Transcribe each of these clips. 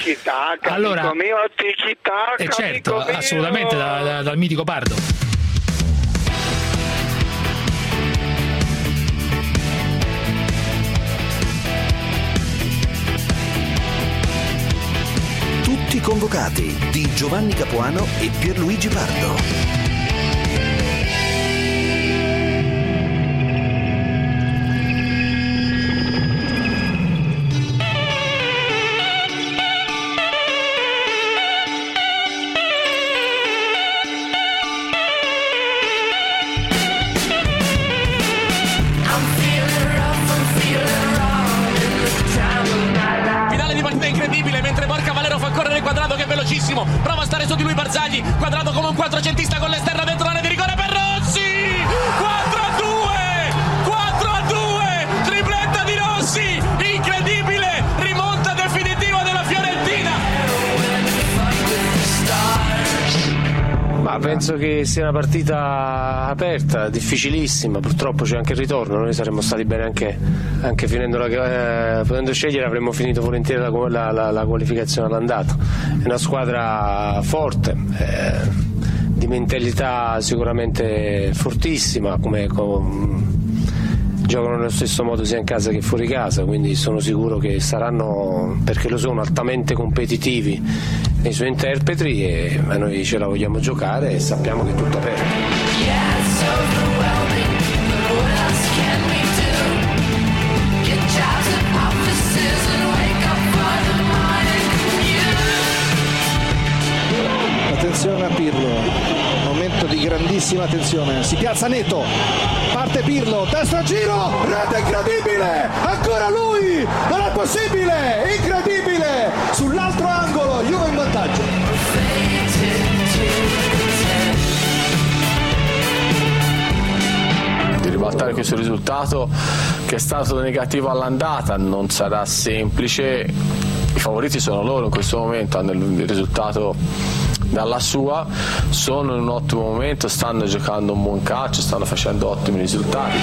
tiki-taka, allora, amico mio, tiki-taka, certo, amico mio. assolutamente, dal mitico Pardo. Tutti convocati di Giovanni Capuano e Pierluigi Pardo. Prova a stare su di lui Barzagli, Quadrado come un quattrocentista con l'esterno dentro l'area di rigore per Rossi. 4-2, tripletta di Rossi, incredibile, rimonta definitiva della Fiorentina. Ma penso che sia una partita aperta, difficilissima, purtroppo c'è anche il ritorno, noi saremmo stati bene anche finendo potendo scegliere avremmo finito volentieri la qualificazione all'andata. È una squadra forte, di mentalità sicuramente fortissima, giocano nello stesso modo sia in casa che fuori casa, quindi sono sicuro che saranno, perché lo sono, altamente competitivi nei suoi interpreti e noi ce la vogliamo giocare e sappiamo che è tutto aperto. Attenzione a Pirlo, momento di grandissima attenzione, si piazza Neto, parte Pirlo, destro giro, rete incredibile, ancora lui, non è possibile, incredibile, sull'altro angolo, Juve in vantaggio. Di ribaltare questo risultato che è stato negativo all'andata non sarà semplice, i favoriti sono loro in questo momento, hanno il risultato dalla sua, sono in un ottimo momento, stanno giocando un buon calcio, stanno facendo ottimi risultati.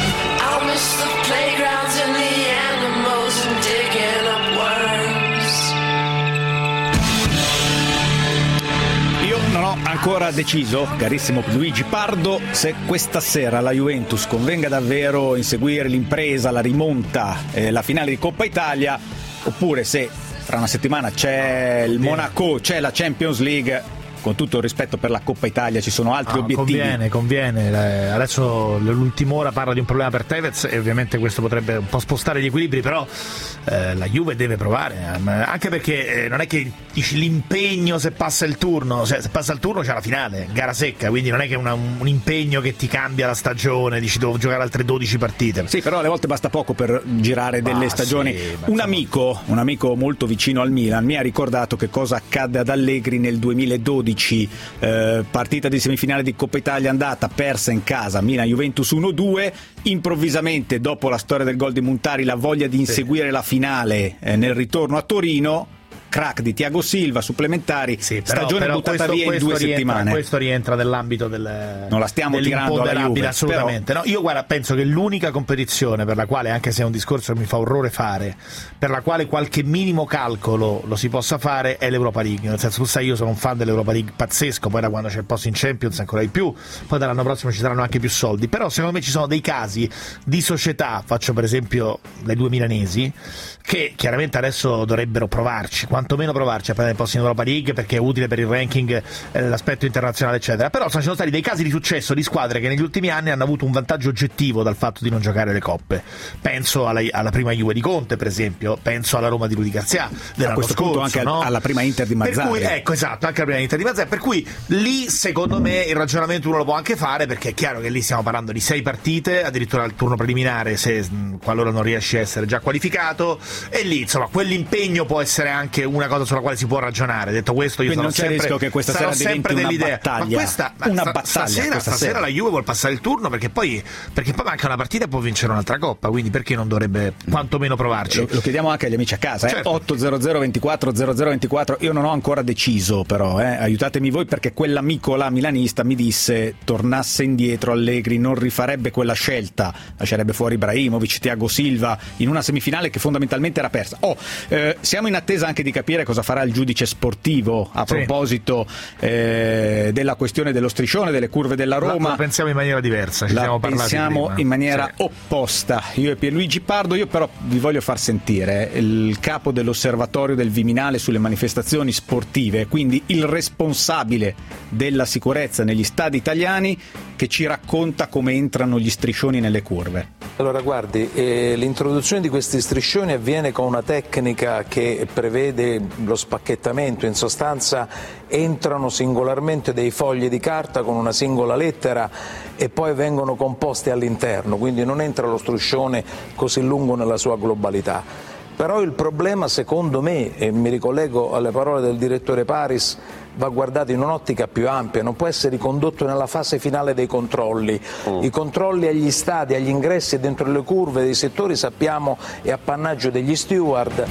Io non ho ancora deciso, carissimo Luigi Pardo, se questa sera la Juventus convenga davvero inseguire l'impresa, la rimonta, la finale di Coppa Italia, oppure se fra una settimana c'è il Monaco, c'è la Champions League. Con tutto il rispetto per la Coppa Italia, ci sono altri obiettivi. Conviene. Adesso l'ultima ora parla di un problema per Tevez e ovviamente questo potrebbe un po' spostare gli equilibri, però la Juve deve provare, anche perché non è che dici l'impegno se passa il turno, se passa il turno c'è la finale, gara secca, quindi non è che un impegno che ti cambia la stagione, dici devo giocare altre 12 partite. Sì, però alle volte basta poco per girare delle stagioni. Sì, un amico molto vicino al Milan mi ha ricordato che cosa accadde ad Allegri nel 2012. Partita di semifinale di Coppa Italia andata persa in casa, Milan-Juventus 1-2, improvvisamente dopo la storia del gol di Montari la voglia di inseguire la finale nel ritorno a Torino, crack di Thiago Silva, supplementari, stagione buttata via in 2 settimane. Questo rientra nell'ambito del non la stiamo tirando alla Juve, assolutamente. No, io guarda, penso che l'unica competizione per la quale, anche se è un discorso che mi fa orrore fare, per la quale qualche minimo calcolo lo si possa fare è l'Europa League, nel senso, tu sai, io sono un fan dell'Europa League pazzesco, poi da quando c'è il posto in Champions ancora di più, poi dall'anno prossimo ci saranno anche più soldi, però secondo me ci sono dei casi di società, faccio per esempio le 2 milanesi, che chiaramente adesso dovrebbero provarci, quantomeno provarci a prendere il posto in Europa League, perché è utile per il ranking, l'aspetto internazionale eccetera, però ci sono stati dei casi di successo di squadre che negli ultimi anni hanno avuto un vantaggio oggettivo dal fatto di non giocare le coppe. Penso alla prima Juve di Conte, per esempio, penso alla Roma di Rudi Garcia a questo punto anche alla prima Inter di Mazzarri, per cui, ecco, esatto, anche alla prima Inter di Mazzarri, per cui lì secondo me il ragionamento uno lo può anche fare, perché è chiaro che lì stiamo parlando di 6 partite, addirittura al turno preliminare, se qualora non riesci a essere già qualificato, e lì insomma quell'impegno può essere anche una cosa sulla quale si può ragionare. Detto questo, io quindi sono non c'è rischio che questa sera diventi una battaglia, stasera la Juve vuol passare il turno, perché poi manca una partita e può vincere un'altra coppa, quindi perché non dovrebbe quantomeno provarci? Lo chiediamo anche agli amici a casa, certo. 800 24 0024. Io non ho ancora deciso, però aiutatemi voi, perché quell'amico là milanista mi disse tornasse indietro Allegri non rifarebbe quella scelta, lascerebbe fuori Ibrahimovic, Thiago Silva in una semifinale che fondamentalmente era persa. Siamo in attesa anche di capire capire cosa farà il giudice sportivo a proposito della questione dello striscione, delle curve della Roma. La pensiamo in maniera diversa, ci siamo parlati pensiamo prima. In maniera opposta, io e Pierluigi Pardo. Io però vi voglio far sentire il capo dell'osservatorio del Viminale sulle manifestazioni sportive, quindi il responsabile della sicurezza negli stadi italiani, che ci racconta come entrano gli striscioni nelle curve. Allora guardi, l'introduzione di questi striscioni avviene con una tecnica che prevede lo spacchettamento. In sostanza entrano singolarmente dei fogli di carta con una singola lettera e poi vengono composti all'interno, quindi non entra lo striscione così lungo nella sua globalità. Però il problema, secondo me, e mi ricollego alle parole del direttore Paris, va guardato in un'ottica più ampia, non può essere ricondotto nella fase finale dei controlli. I controlli agli stadi, agli ingressi e dentro le curve dei settori, sappiamo, è appannaggio degli steward.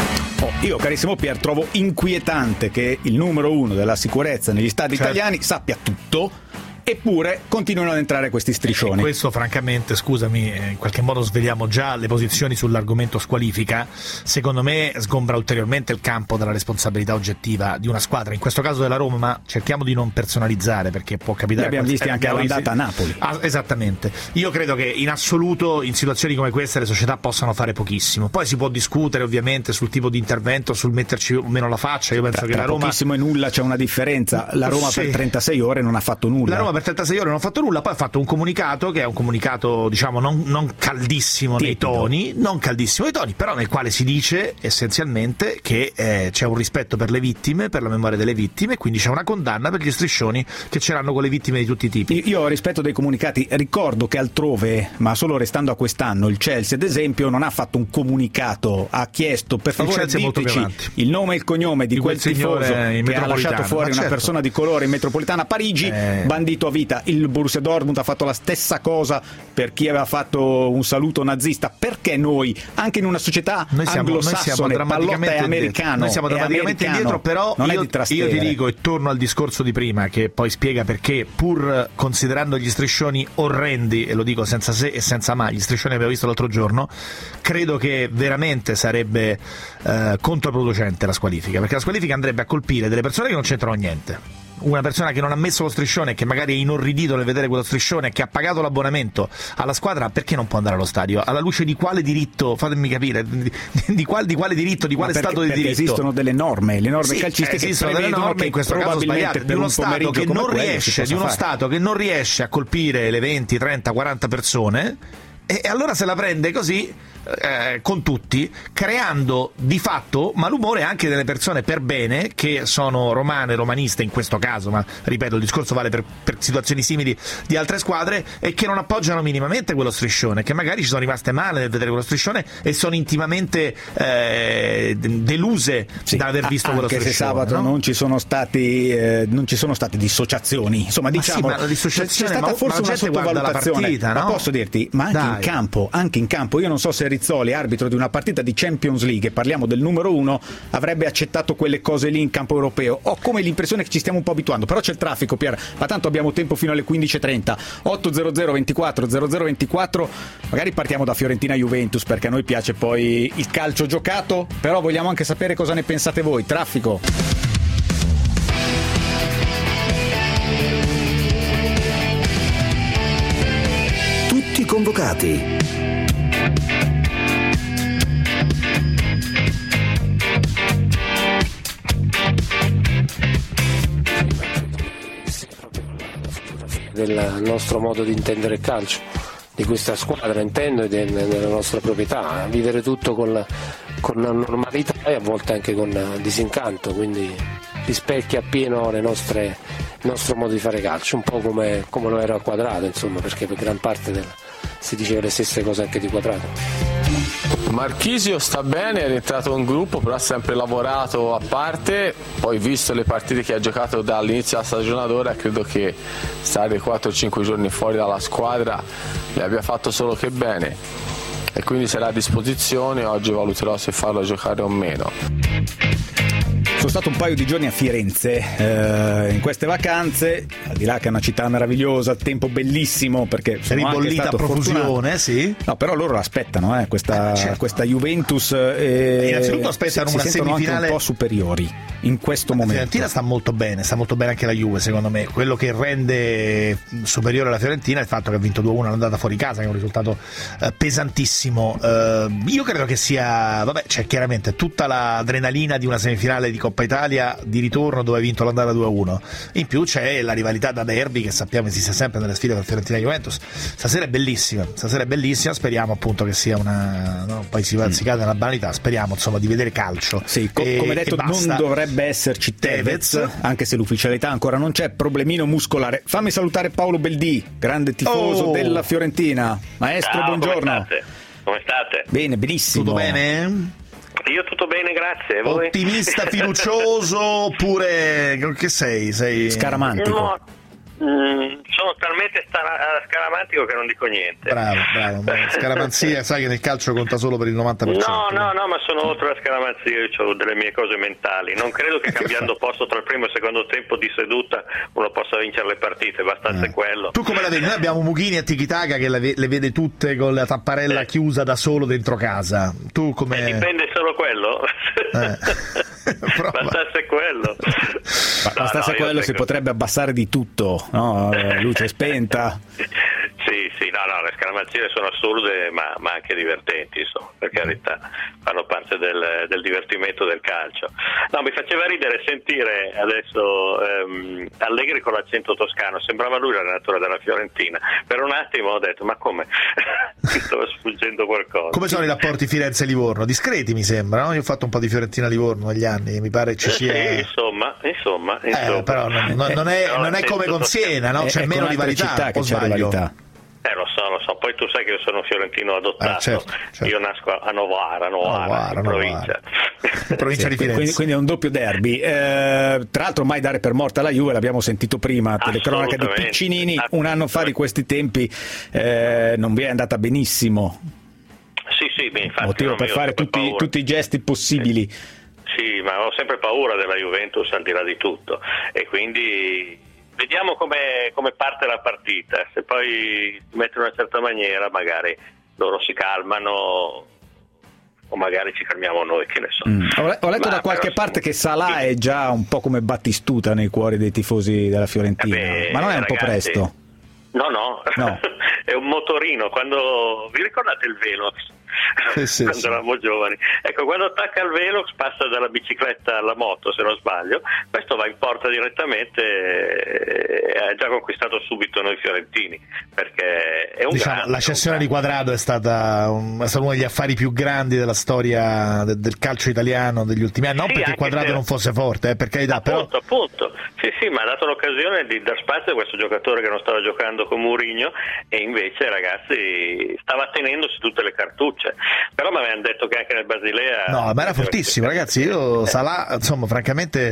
Io, carissimo Pier, trovo inquietante che il numero uno della sicurezza negli stadi italiani sappia tutto, eppure continuano ad entrare questi striscioni. Questo francamente, scusami, in qualche modo sveliamo già le posizioni sull'argomento squalifica. Secondo me sgombra ulteriormente il campo della responsabilità oggettiva di una squadra, in questo caso della Roma, ma cerchiamo di non personalizzare, perché può capitare. Li abbiamo visti anche all'andata a Napoli. Esattamente. Io credo che in assoluto in situazioni come queste le società possano fare pochissimo. Poi si può discutere ovviamente sul tipo di intervento, sul metterci o meno la faccia. Io penso che la Roma, pochissimo e nulla c'è una differenza. La Roma per 36 ore non ha fatto nulla. La Roma per 36 ore non ha fatto nulla, poi ha fatto un comunicato che è un comunicato, diciamo, non caldissimo nei toni, però nel quale si dice essenzialmente che c'è un rispetto per le vittime, per la memoria delle vittime, quindi c'è una condanna per gli striscioni che c'erano con le vittime di tutti i tipi. Io rispetto dei comunicati, ricordo che altrove, ma solo restando a quest'anno, il Chelsea ad esempio non ha fatto un comunicato, ha chiesto per favore diteci il nome e il cognome di quel tifoso che ha lasciato fuori una persona di colore in metropolitana a Parigi, bandito a vita. Il Borussia Dortmund ha fatto la stessa cosa per chi aveva fatto un saluto nazista. Perché noi, anche in una società anglosassone, Pallotta è americano, noi siamo drammaticamente indietro, però io ti dico, e torno al discorso di prima, che poi spiega perché, pur considerando gli striscioni orrendi, e lo dico senza se e senza ma, gli striscioni che abbiamo visto l'altro giorno, credo che veramente sarebbe controproducente la squalifica, perché la squalifica andrebbe a colpire delle persone che non c'entrano niente. Una persona che non ha messo lo striscione, che magari è inorridito nel vedere quello striscione, che ha pagato l'abbonamento alla squadra, perché non può andare allo stadio? Alla luce di quale diritto? Fatemi capire, di quale diritto, di quale stato di diritto? Esistono delle norme, le norme calcistiche esistono delle norme, in questo caso sbagliate, di uno Stato che non riesce, Stato che non riesce a colpire le 20, 30, 40 persone, e allora se la prende così con tutti, creando di fatto malumore anche delle persone per bene, che sono romane, romaniste in questo caso, ma ripeto, il discorso vale per situazioni simili di altre squadre, e che non appoggiano minimamente quello striscione, che magari ci sono rimaste male nel vedere quello striscione e sono intimamente deluse da aver visto quello striscione. Anche se sabato, no? non ci sono state dissociazioni, insomma, diciamo, ma la c'è stata forse una sottovalutazione, partita, no? Ma posso dirti, ma anche in campo, io non so se Rizzoli, arbitro di una partita di Champions League, parliamo del numero uno, avrebbe accettato quelle cose lì in campo europeo. Ho come l'impressione che ci stiamo un po' abituando, però c'è il traffico, Pier, ma tanto abbiamo tempo fino alle 15:30. 800 24 0024, magari partiamo da Fiorentina-Juventus, perché a noi piace poi il calcio giocato, però vogliamo anche sapere cosa ne pensate voi. Traffico. Tutti convocati. Del nostro modo di intendere il calcio, di questa squadra intendo, e della nostra proprietà, vivere tutto con la normalità e a volte anche con disincanto, quindi rispecchia appieno il nostro modo di fare calcio, un po' come lo era Quadrato, insomma, perché per gran parte si diceva le stesse cose anche di Quadrato. Marchisio sta bene, è rientrato in gruppo, però ha sempre lavorato a parte, poi visto le partite che ha giocato dall'inizio della stagione ad ora, credo che stare 4-5 giorni fuori dalla squadra le abbia fatto solo che bene, e quindi sarà a disposizione. Oggi valuterò se farlo giocare o meno. Sono stato un paio di giorni a Firenze in queste vacanze, al di là che è una città meravigliosa, tempo bellissimo, perché sono ribollita a profusione, sì. No, però loro l'aspettano, questa Juventus, innanzitutto aspettano una sentono semifinale anche un po' superiori in questo momento. La Fiorentina sta molto bene anche la Juve, secondo me. Quello che rende superiore la Fiorentina è il fatto che ha vinto 2-1 all'andata fuori casa, che è un risultato pesantissimo. Io credo che sia, c'è chiaramente tutta l'adrenalina di una semifinale di Coppa Italia di ritorno dove ha vinto l'andata 2-1, in più c'è la rivalità da derby che sappiamo esiste sempre nelle sfide tra Fiorentina e Juventus. Stasera è bellissima, speriamo appunto che sia poi si cade nella banalità, speriamo insomma di vedere calcio. Sì, come detto non dovrebbe esserci Tevez, anche se l'ufficialità ancora non c'è, problemino muscolare. Fammi salutare Paolo Beldì, grande tifoso della Fiorentina. Maestro, ciao, buongiorno. Come state? Bene, benissimo. Tutto bene? Io tutto bene, grazie. Voi? Ottimista, fiducioso oppure che sei? Scaramantico? No, sono talmente scaramantico che non dico niente. Bravo. Scaramanzia, sai che nel calcio conta solo per il 90%. No, ma sono oltre la scaramanzia, io ho delle mie cose mentali. Non credo che cambiando posto tra il primo e il secondo tempo di seduta uno possa vincere le partite, bastasse quello. Tu come la vedi? Noi abbiamo Mughini e Tiki-Taka che le vede tutte con la tapparella chiusa da solo dentro casa. Tu come... dipende solo quello. Bastasse quello. Bastasse quello si potrebbe abbassare di tutto, no? Luce spenta. Sì, no, le scaramanzie sono assurde ma anche divertenti, insomma, per carità, fanno parte del divertimento del calcio. No, mi faceva ridere sentire adesso Allegri con l'accento toscano, sembrava lui l'allenatore della Fiorentina. Per un attimo ho detto, ma come? Mi stava sfuggendo qualcosa. Come sono i rapporti Firenze-Livorno? Discreti mi sembra, no? Io ho fatto un po' di Fiorentina-Livorno negli anni, mi pare ci sia... Insomma. Però non è come con Siena, no? C'è meno rivalità, o sbaglio? Lo so, poi tu sai che io sono fiorentino adottato, certo. Io nasco a Novara, in provincia. Provincia di Firenze. Quindi è un doppio derby. Tra l'altro mai dare per morta la Juve, l'abbiamo sentito prima, telecronaca di Piccinini, un anno fa di questi tempi non vi è andata benissimo. Sì, infatti. Motivo per fare tutti i gesti possibili. Sì, ma ho sempre paura della Juventus al di là di tutto, e quindi vediamo come parte la partita. Se poi si mette in una certa maniera magari loro si calmano o magari ci calmiamo noi, che ne so. Ho letto da qualche parte che Salah è già un po' come Battistuta nei cuori dei tifosi della Fiorentina, ma non è un po' presto? No. È un motorino. Quando vi ricordate il Velox? Quando eravamo giovani, ecco, quando attacca il Velox passa dalla bicicletta alla moto, se non sbaglio, questo va in porta direttamente e ha già conquistato subito noi fiorentini, perché è un grande, la cessione di Quadrado è stata uno degli affari più grandi della storia del calcio italiano degli ultimi anni, non perché Quadrado non fosse forte, per carità, appunto. Sì, ma ha dato l'occasione di dar spazio a questo giocatore che non stava giocando con Mourinho, e invece, ragazzi, stava tenendosi tutte le cartucce. Però mi avevano detto che anche nel Basilea... No, ma era fortissimo, ragazzi. Io Salah, insomma, francamente...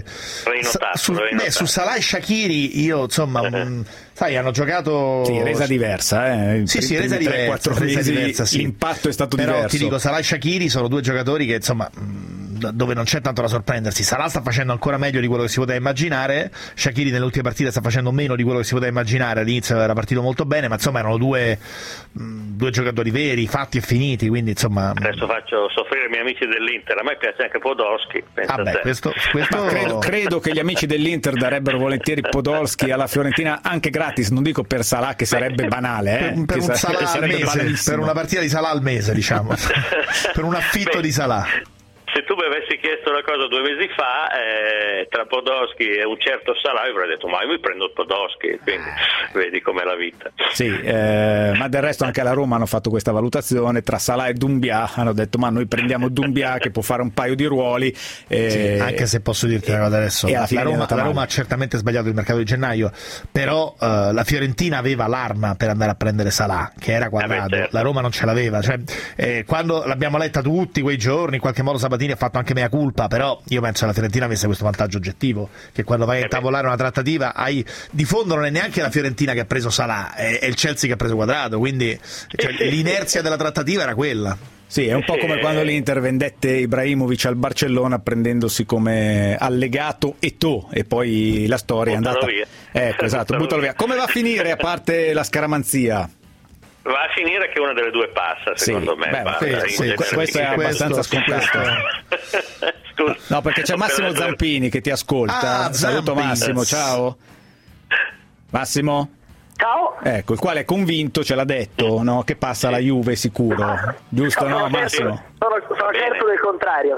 su Salah e Shaqiri, io, insomma... sai, hanno giocato... Sì, resa diversa, Sì, resa diversa. Sì. L'impatto è stato però, diverso. Ti dico, Salah e Shaqiri sono due giocatori che, insomma... dove non c'è tanto da sorprendersi. Salah sta facendo ancora meglio di quello che si poteva immaginare, Shaqiri nelle ultime partite sta facendo meno di quello che si poteva immaginare. All'inizio era partito molto bene, ma insomma erano due giocatori veri, fatti e finiti, quindi insomma... Adesso faccio soffrire i miei amici dell'Inter, a me piace anche Podolski. Questo... credo che gli amici dell'Inter darebbero volentieri Podolski alla Fiorentina anche gratis, non dico per Salah, che sarebbe banale, per un Salah al mese, per una partita di Salah al mese, diciamo. Per un affitto di Salah. Se tu mi avessi chiesto una cosa 2 mesi fa, tra Podolski e un certo Salah, io avrei detto ma io mi prendo Podolski, quindi vedi com'è la vita. Sì, ma del resto anche alla Roma hanno fatto questa valutazione, tra Salah e Doumbia hanno detto ma noi prendiamo Doumbia che può fare un paio di ruoli. Sì, anche se posso dirti una cosa adesso, la Roma ha certamente sbagliato il mercato di gennaio, però la Fiorentina aveva l'arma per andare a prendere Salah, che era Quadrado, certo. La Roma non ce l'aveva, cioè, quando l'abbiamo letta tutti quei giorni, in qualche modo Sabatini ha fatto anche mea culpa, però io penso che la Fiorentina avesse questo vantaggio oggettivo, che quando vai a intavolare una trattativa di fondo non è neanche la Fiorentina che ha preso Salah, è il Chelsea che ha preso Quadrado, quindi l'inerzia della trattativa era quella. Sì, è un po' come quando l'Inter vendette Ibrahimovic al Barcellona prendendosi come allegato Eto'o, e poi la storia è andata via. Ecco, esatto, buttalo via. Come va a finire, a parte la scaramanzia? Va a finire che una delle due passa, secondo me. Questo è abbastanza scontato. No, perché c'è Massimo Zampini che ti ascolta. Saluto Massimo, ciao. Massimo? Ciao. Ecco, il quale è convinto, ce l'ha detto, no? Che passa la Juve sicuro. Giusto, no, Massimo? Sono certo del contrario,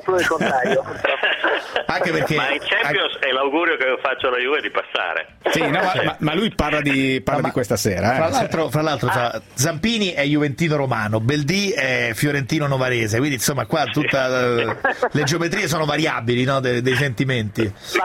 Anche perché ma in Champions è l'augurio che io faccio alla Juve di passare. Sì, no, ma lui parla di questa sera. Fra l'altro Zampini è juventino romano, Beldì è fiorentino novarese, quindi insomma qua le geometrie sono variabili, no, dei sentimenti. Ma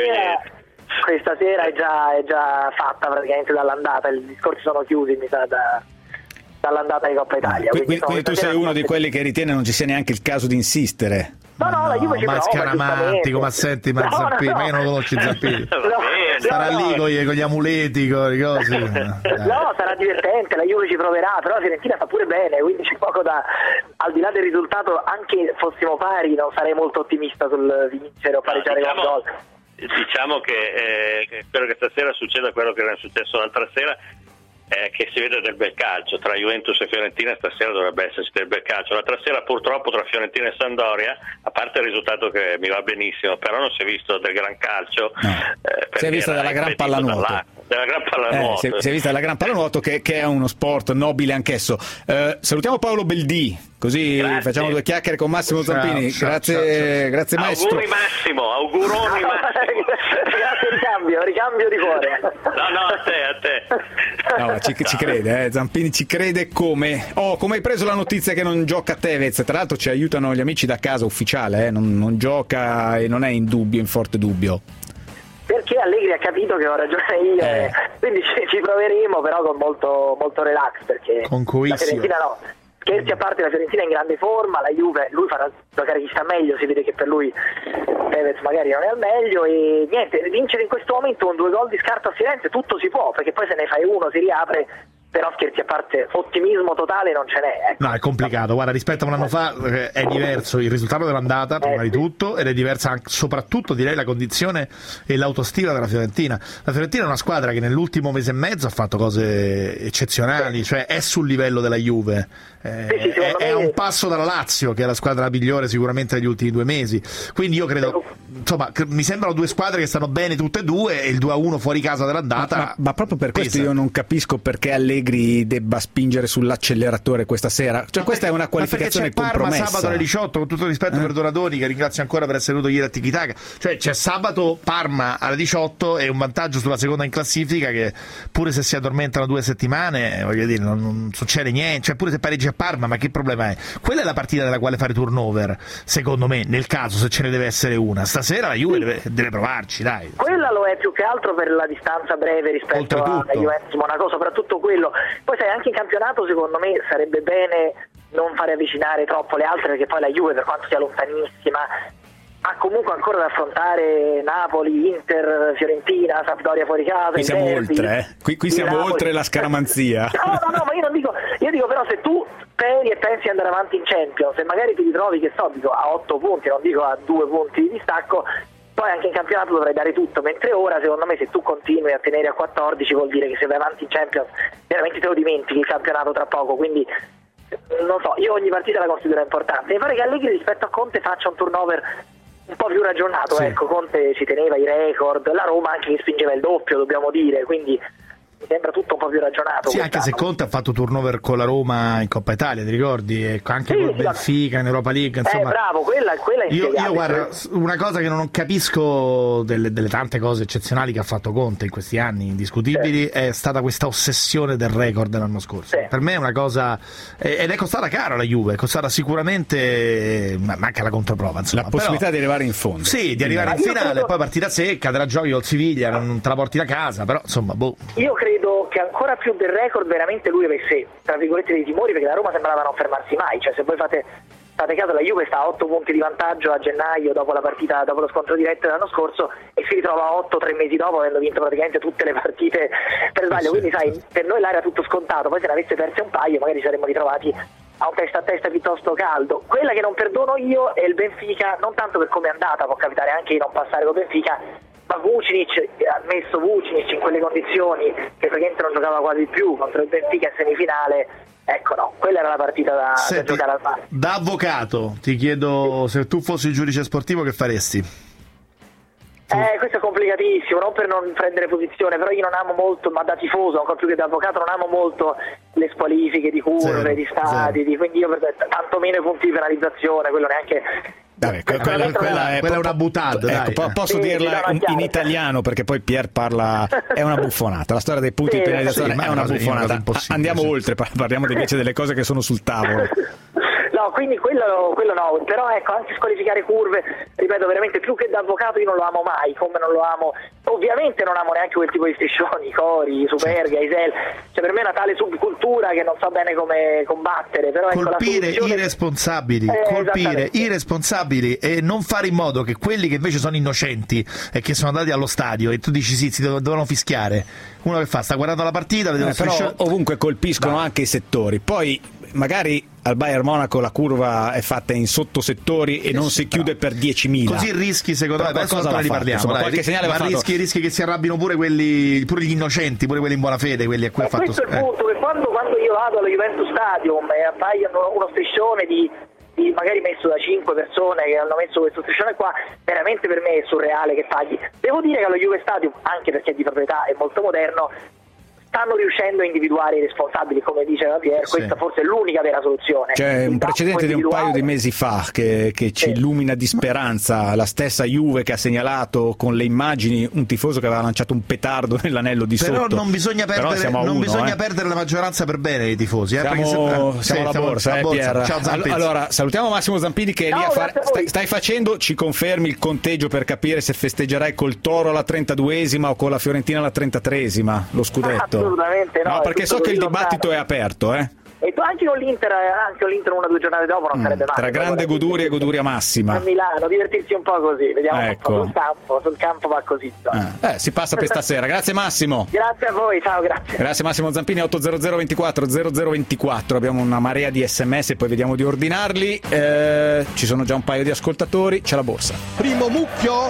questa sera è già fatta praticamente dall'andata, i discorsi sono chiusi, mi sa, dall'andata di Coppa Italia. Quindi tu sei uno di quelli che ritiene non ci sia neanche il caso di insistere. No, la Juve ci prova, scaramantico, ma senti, Zampini, ma io non conosci Zampini. Sarà lì con gli amuleti, con le cose. No, sarà divertente, la Juve ci proverà, però la Fiorentina fa pure bene, quindi c'è poco da... Al di là del risultato, anche fossimo pari, non sarei molto ottimista sul vincere o pareggiare con gol. Diciamo che spero che stasera succeda quello che era successo l'altra sera, che si vede del bel calcio tra Juventus e Fiorentina. Stasera dovrebbe esserci del bel calcio. L'altra sera purtroppo tra Fiorentina e Sampdoria, a parte il risultato che mi va benissimo, però non si è visto del gran calcio. Si è vista della gran pallanuoto. Della gran pallanuoto. Si è vista la gran pallanuoto, che è uno sport nobile anch'esso. Salutiamo Paolo Beldì, così facciamo due chiacchiere con Massimo Zampini. Grazie maestro. Auguri Massimo, auguroni Massimo. Grazie, ricambio di cuore. No, a te. No, ci crede, Zampini ci crede come hai preso la notizia che non gioca Tevez? Tra l'altro ci aiutano gli amici da casa, ufficiale, non gioca e non è in forte dubbio. Perché Allegri ha capito che ho ragione io, quindi ci proveremo, però con molto, molto relax, perché con la Fiorentina scherzi a parte, la Fiorentina è in grande forma, la Juve, lui farà giocare chi sta meglio, si vede che per lui Tevez magari non è al meglio, e niente, vincere in questo momento con 2 gol di scarto a Firenze tutto si può, perché poi se ne fai uno si riapre. Però scherzi a parte, ottimismo totale non ce n'è. No, è complicato, guarda, rispetto a un anno fa è diverso il risultato dell'andata, prima di tutto, ed è diversa anche, soprattutto direi la condizione e l'autostima della Fiorentina. La Fiorentina è una squadra che nell'ultimo mese e mezzo ha fatto cose eccezionali, cioè è sul livello della Juve, è a un passo dalla Lazio, che è la squadra migliore sicuramente negli ultimi 2 mesi, quindi io credo, insomma, mi sembrano 2 squadre che stanno bene tutte e 2, e il 2-1 fuori casa dell'andata ma proprio per questo io non capisco perché Allegri debba spingere sull'acceleratore questa sera, cioè questa è una qualificazione compromessa. Parma sabato alle 18, con tutto il rispetto per Donadoni, che ringrazio ancora per essere venuto ieri a Tiki-Taka, cioè c'è sabato Parma alle 18 e un vantaggio sulla seconda in classifica, che pure se si addormentano 2 settimane, voglio dire, non succede niente, cioè pure se pareggi a Parma, ma che problema è? Quella è la partita della quale fare turnover, secondo me, nel caso, se ce ne deve essere una. Stasera la Juve deve provarci, dai. Quella lo è più che altro per la distanza breve rispetto alla Juventus Monaco, soprattutto quello. Poi sai, anche in campionato secondo me sarebbe bene non fare avvicinare troppo le altre, perché poi la Juve, per quanto sia lontanissima, ha comunque ancora da affrontare Napoli, Inter, Fiorentina, Sampdoria fuori casa. Qui siamo oltre, qui siamo oltre la scaramanzia. No, ma io dico però, se tu speri e pensi di andare avanti in Champions e magari ti ritrovi, che so, dico, a 8 punti, non dico a 2 punti di distacco, poi anche in campionato dovrai dare tutto, mentre ora secondo me se tu continui a tenere a 14 vuol dire che se vai avanti in Champions veramente te lo dimentichi il campionato tra poco, quindi non so, io ogni partita la considero importante. Mi pare che Allegri rispetto a Conte faccia un turnover un po' più ragionato, sì. Ecco, Conte ci teneva i record, la Roma anche che spingeva il doppio, dobbiamo dire, quindi mi sembra tutto un po' più ragionato. Sì, anche se Conte ha fatto turnover con la Roma in Coppa Italia, ti ricordi? E anche con Benfica in Europa League, insomma. Bravo, quella è io guarda, una cosa che non capisco delle tante cose eccezionali che ha fatto Conte in questi anni indiscutibili, è stata questa ossessione del record dell'anno scorso. Per me è una cosa, ed è costata cara la Juve, è costata sicuramente, ma anche la controprova, insomma. La possibilità di arrivare in fondo. Sì, di arrivare in finale, poi partita secca, te la giochi col Siviglia, non te la porti da casa, però insomma, Io credo che ancora più del record veramente lui avesse, tra virgolette, dei timori, perché la Roma sembrava non fermarsi mai, cioè se voi fate caso, la Juve sta a 8 punti di vantaggio a gennaio dopo la partita, dopo lo scontro diretto dell'anno scorso, e si ritrova a 8 3 mesi dopo, avendo vinto praticamente tutte le partite per sbaglio, quindi sai, per noi l'era tutto scontato, poi se ne avesse perse un paio magari ci saremmo ritrovati ha un testa a testa piuttosto caldo. Quella che non perdono io è il Benfica, non tanto per come è andata, può capitare anche di non passare con Benfica, ma Vucinic, ha messo Vucinic in quelle condizioni che praticamente non giocava quasi più contro il Benfica in semifinale. Ecco, no, quella era la partita da giocare al massimo. Da avvocato ti chiedo, se tu fossi il giudice sportivo che faresti? Questo è complicatissimo, non per non prendere posizione, però io non amo molto, ma da tifoso, ancora più che da avvocato, non amo molto le squalifiche di curve, di stadi, quindi io tantomeno i punti di penalizzazione, quello neanche... Vabbè, quella è una buttata, ecco, posso dirla in italiano perché poi Pier parla, è una buffonata, la storia dei punti di penalizzazione è una buffonata. Andiamo oltre, parliamo invece delle cose che sono sul tavolo. No, quindi quello no, però ecco, anche squalificare curve, ripeto, veramente più che da avvocato io non lo amo mai, come non lo amo, ovviamente non amo neanche quel tipo di striscioni, Cori, Superga, Isel, cioè per me è una tale subcultura che non so bene come combattere, però ecco, colpire i responsabili, colpire i responsabili e non fare in modo che quelli che invece sono innocenti e che sono andati allo stadio e tu dici sì, si devono fischiare, uno che fa, sta guardando la partita, però ovunque colpiscono anche i settori, poi magari al Bayern Monaco la curva è fatta in sottosettori e non si chiude per 10.000. Così rischi, secondo me, adesso ne riparliamo. Qualche segnale va fatto. Rischi che si arrabbino pure quelli, pure gli innocenti, pure quelli in buona fede, quelli a cui ha fatto. Questo è il punto, che quando io vado allo Juventus Stadium e appaiono uno striscione di magari messo da 5 persone che hanno messo questo striscione qua, veramente per me è surreale che paghi. Devo dire che allo Juve Stadium, anche perché è di proprietà, è molto moderno, stanno riuscendo a individuare i responsabili, come diceva Pier, questa forse è l'unica vera soluzione. C'è un precedente di un paio di mesi fa che ci illumina di speranza, la stessa Juve che ha segnalato con le immagini un tifoso che aveva lanciato un petardo nell'anello di sotto. Però non bisogna perdere, perdere la maggioranza per bene dei tifosi. Siamo alla borsa, Pier. Ciao, allora, salutiamo Massimo Zampini che è lì a fare. Stai facendo, ci confermi il conteggio per capire se festeggerai col Toro alla 32esima o con la Fiorentina alla 33esima lo scudetto? Assolutamente no, perché so che il dibattito è aperto, E anche con l'Inter 1 o 2 giornate dopo non sarebbe male. Tra grande goduria e goduria massima. A Milano, divertirsi un po' così, vediamo ecco. sul campo va così. Si passa per stasera. Grazie Massimo. Grazie a voi, ciao, grazie. Grazie Massimo Zampini, 800 24 0024. Abbiamo una marea di SMS e poi vediamo di ordinarli. Ci sono già un paio di ascoltatori, c'è la borsa. Primo mucchio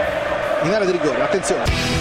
in area di rigore, attenzione.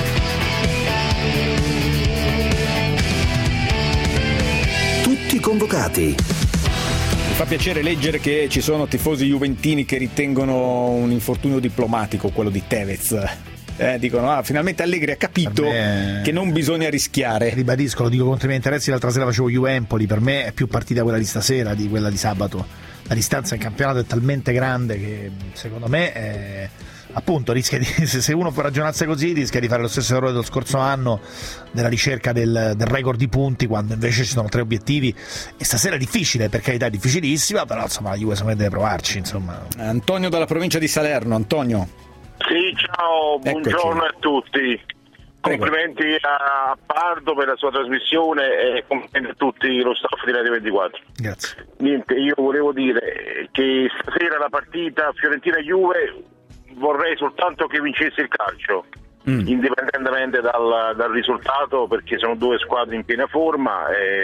Convocati. Mi fa piacere leggere che ci sono tifosi juventini che ritengono un infortunio diplomatico quello di Tevez. Dicono finalmente Allegri ha capito che non bisogna rischiare. Ribadisco, lo dico contro i miei interessi, l'altra sera facevo Juve-Empoli, per me è più partita quella di stasera di quella di sabato. La distanza in campionato è talmente grande che secondo me appunto rischia di, se uno ragionasse così, rischia di fare lo stesso errore dello scorso anno della ricerca del record di punti, quando invece ci sono 3 obiettivi e stasera è difficile, per carità è difficilissima, però insomma la Juve secondo me deve provarci, insomma. Antonio dalla provincia di Salerno. Antonio. Sì, ciao, buongiorno a tutti. Prego. Complimenti a Pardo per la sua trasmissione e complimenti a tutti lo staff di Radio 24. Grazie. Niente, io volevo dire che stasera la partita Fiorentina-Juve vorrei soltanto che vincesse il calcio, indipendentemente dal risultato, perché sono 2 squadre in piena forma,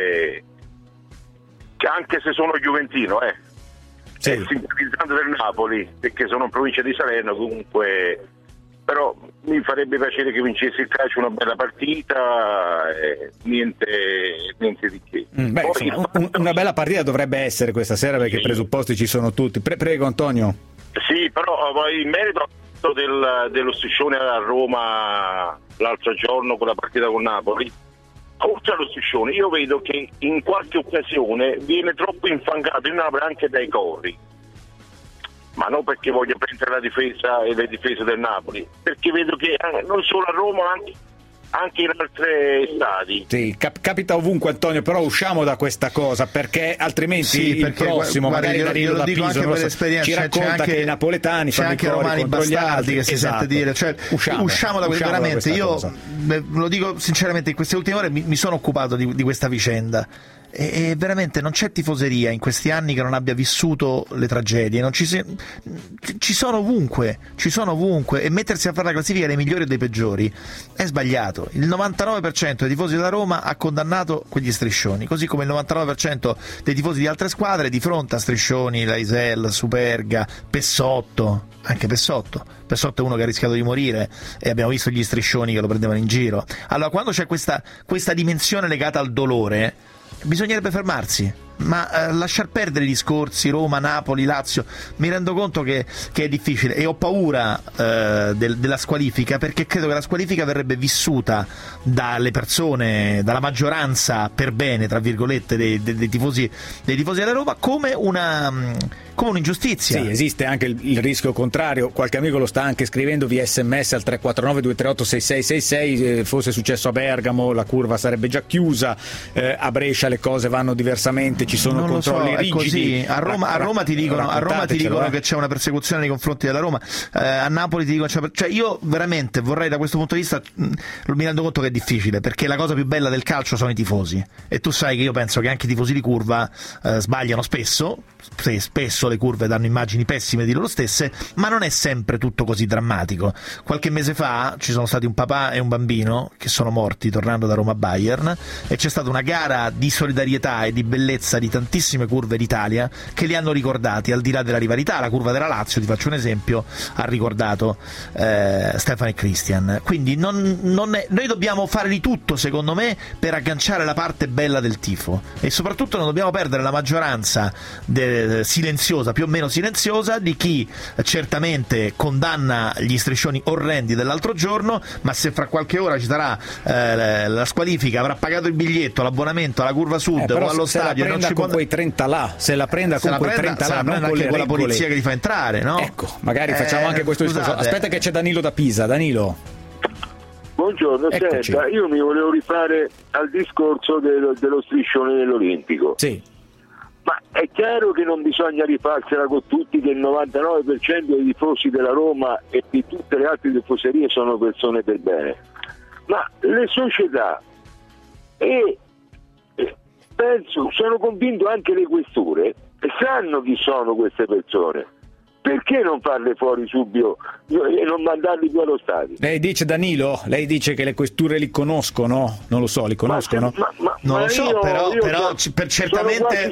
anche se sono juventino, simpatizzante del Napoli, perché sono in provincia di Salerno, comunque, però mi farebbe piacere che vincesse il calcio, una bella partita, niente di che. Una bella partita dovrebbe essere questa sera, perché i presupposti ci sono tutti. Prego Antonio. Sì, però in merito dello striscione a Roma l'altro giorno con la partita con Napoli, oltre allo striscione io vedo che in qualche occasione viene troppo infangato il Napoli anche dai Cori, ma non perché voglio prendere la difesa e le difese del Napoli, perché vedo che non solo a Roma anche in altri stadi. Sì, capita ovunque Antonio, però usciamo da questa cosa, perché altrimenti il prossimo magari Danilo da Piso ci racconta che i napoletani fanno anche romani bastardi che si sente dire, cioè usciamo da questo veramente. Io lo dico sinceramente, in queste ultime ore mi sono occupato di questa vicenda e veramente non c'è tifoseria in questi anni che non abbia vissuto le tragedie, ci sono ovunque, e mettersi a fare la classifica dei migliori e dei peggiori è sbagliato. Il 99% dei tifosi della Roma ha condannato quegli striscioni, così come il 99% dei tifosi di altre squadre di fronte a striscioni, Laisel, Superga, Pessotto, anche Pessotto è uno che ha rischiato di morire e abbiamo visto gli striscioni che lo prendevano in giro. Allora, quando c'è questa dimensione legata al dolore, bisognerebbe fermarsi, ma lasciar perdere i discorsi Roma, Napoli, Lazio. Mi rendo conto che è difficile e ho paura della squalifica, perché credo che la squalifica verrebbe vissuta dalle persone, dalla maggioranza per bene, tra virgolette, dei tifosi della Roma come un'ingiustizia. Sì, esiste anche il rischio contrario. Qualche amico lo sta anche scrivendo via SMS al 349 238 6666. Fosse successo a Bergamo la curva sarebbe già chiusa, a Brescia le cose vanno diversamente, ci sono controlli rigidi. Così. A Roma ti dicono che c'è una persecuzione nei confronti della Roma, a Napoli ti dicono cioè io veramente vorrei, da questo punto di vista mi rendo conto che è difficile, perché la cosa più bella del calcio sono i tifosi, e tu sai che io penso che anche i tifosi di curva sbagliano spesso le curve danno immagini pessime di loro stesse, ma non è sempre tutto così drammatico. Qualche mese fa ci sono stati un papà e un bambino che sono morti tornando da Roma-Bayern, e c'è stata una gara di solidarietà e di bellezza di tantissime curve d'Italia che li hanno ricordati, al di là della rivalità. La curva della Lazio, ti faccio un esempio, ha ricordato Stefano e Christian. Quindi noi dobbiamo fare di tutto, secondo me, per agganciare la parte bella del tifo, e soprattutto non dobbiamo perdere la maggioranza silenziosa, più o meno silenziosa, di chi certamente condanna gli striscioni orrendi dell'altro giorno, ma se fra qualche ora ci sarà la squalifica, avrà pagato il biglietto, l'abbonamento alla curva sud o allo stadio, non ci con quei 30 là, se la prenda con quei 30 là, non anche con la regole. polizia che li fa entrare, no? Ecco, magari facciamo anche questo discorso. Aspetta che c'è Danilo da Pisa. Danilo, buongiorno. Eccoci. Senta, io mi volevo rifare al discorso dello striscione dell'Olimpico. Sì. Ma è chiaro che non bisogna rifarsela con tutti, che il 99% dei tifosi della Roma e di tutte le altre tifoserie sono persone per bene, ma le società sono convinto anche le questure sanno chi sono queste persone. Perché non farle fuori subito e non mandarli più allo stadio? Lei dice, Danilo, che le questure li conoscono? Non lo so, li conoscono? Non lo so, però per certamente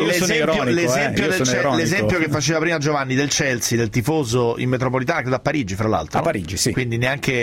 l'esempio che faceva prima Giovanni del Chelsea, del tifoso in metropolitana, credo a Parigi, fra l'altro. A Parigi, sì. Quindi neanche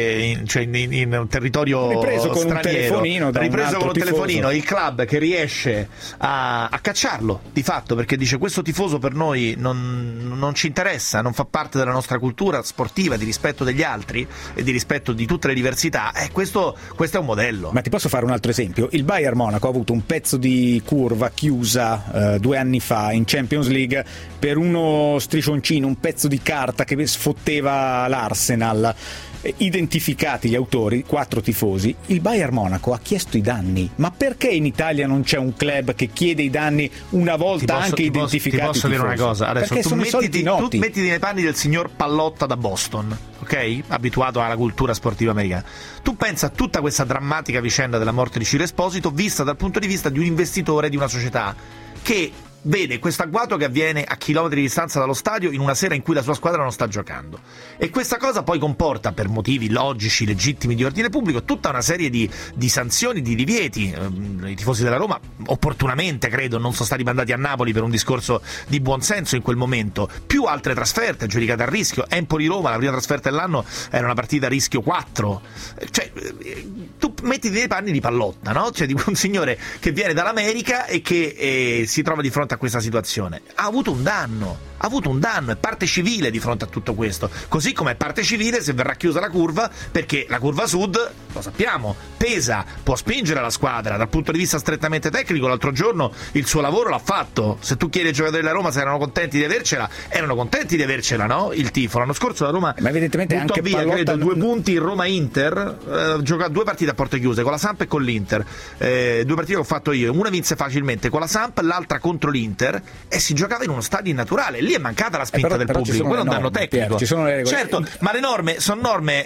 in un territorio ripreso con straniero, un telefonino, il club che riesce a cacciarlo di fatto, perché dice: questo tifoso per noi non ci interessa, non fa parte della nostra cultura sportiva di rispetto degli altri e di rispetto di tutte le diversità. Questo è un modello. Ma ti posso fare un altro esempio? Il Bayern Monaco ha avuto un pezzo di curva chiusa 2 anni fa in Champions League per uno striscioncino, un pezzo di carta che sfotteva l'Arsenal. Identificati gli autori, 4 tifosi, il Bayern Monaco ha chiesto i danni. Ma perché in Italia non c'è un club che chiede i danni una volta identificati? Ti posso dire una cosa? Adesso perché tu mettiti nei panni del signor Pallotta da Boston, ok? Abituato alla cultura sportiva americana. Tu pensa a tutta questa drammatica vicenda della morte di Ciro Esposito vista dal punto di vista di un investitore di una società che vede questo agguato che avviene a chilometri di distanza dallo stadio in una sera in cui la sua squadra non sta giocando, e questa cosa poi comporta, per motivi logici, legittimi di ordine pubblico, tutta una serie di sanzioni, di divieti. I tifosi della Roma opportunamente, credo, non sono stati mandati a Napoli per un discorso di buonsenso in quel momento, più altre trasferte giudicate a rischio. Empoli-Roma, la prima trasferta dell'anno, era una partita a rischio 4. Cioè, tu metti nei panni di Pallotta, no? Cioè di un signore che viene dall'America e che si trova di fronte a questa situazione. Ha avuto un danno, è parte civile di fronte a tutto questo, così come è parte civile se verrà chiusa la curva, perché la curva sud, lo sappiamo, pesa, può spingere la squadra dal punto di vista strettamente tecnico. L'altro giorno il suo lavoro l'ha fatto. Se tu chiedi ai giocatori della Roma se erano contenti di avercela, no? Il tifo. L'anno scorso la Roma, ma evidentemente anche via, credo, 2 punti in Roma-Inter, gioca 2 partite a porte chiuse, con la Samp e con l'Inter, 2 partite che ho fatto io, una vinse facilmente con la Samp, l'altra contro l'Inter, e si giocava in uno stadio innaturale. Lì è mancata la spinta del pubblico, quello è un danno tecnico. Ci sono le regole. Certo, ma le norme sono norme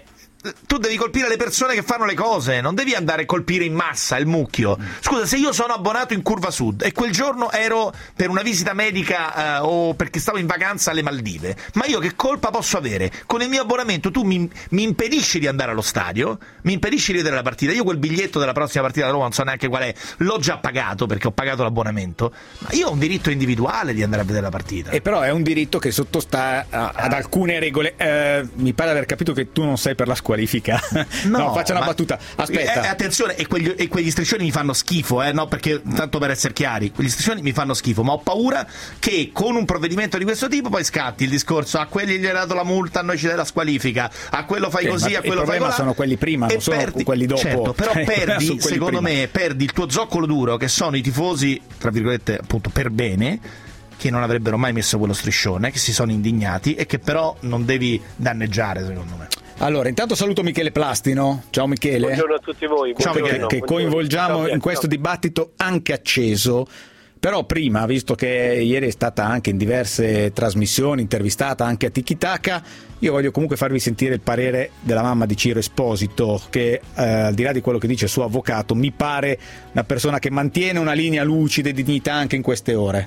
tu devi colpire le persone che fanno le cose, non devi andare a colpire in massa il mucchio. Scusa, se io sono abbonato in Curva Sud e quel giorno ero per una visita medica o perché stavo in vacanza alle Maldive, ma io che colpa posso avere? Con il mio abbonamento tu mi impedisci di andare allo stadio, mi impedisci di vedere la partita. Io quel biglietto della prossima partita da Roma non so neanche qual è, l'ho già pagato perché ho pagato l'abbonamento, ma io ho un diritto individuale di andare a vedere la partita. E però è un diritto che sottostà ad alcune regole. Mi pare aver capito che tu non sei per la squalifica. No, faccio una battuta. Aspetta. Attenzione, e quegli striscioni mi fanno schifo, no? Perché, tanto per essere chiari, quegli striscioni mi fanno schifo, ma ho paura che con un provvedimento di questo tipo poi scatti il discorso: a quelli gli hai dato la multa, a noi ci dai la squalifica, a quello fai così, a quello fai così. Sono quelli prima, non sono quelli dopo. Certo, però perdi, secondo me, perdi il tuo zoccolo duro, che sono i tifosi, tra virgolette, appunto, per bene, che non avrebbero mai messo quello striscione, che si sono indignati e che però non devi danneggiare, secondo me. Allora, intanto saluto Michele Plastino. Ciao Michele. Buongiorno a tutti voi. Ciao Michele, che coinvolgiamo in questo dibattito anche acceso. Però prima, visto che ieri è stata anche in diverse trasmissioni, intervistata anche a Tiki Taka, io voglio comunque farvi sentire il parere della mamma di Ciro Esposito, che al di là di quello che dice il suo avvocato, mi pare una persona che mantiene una linea lucida e dignità anche in queste ore.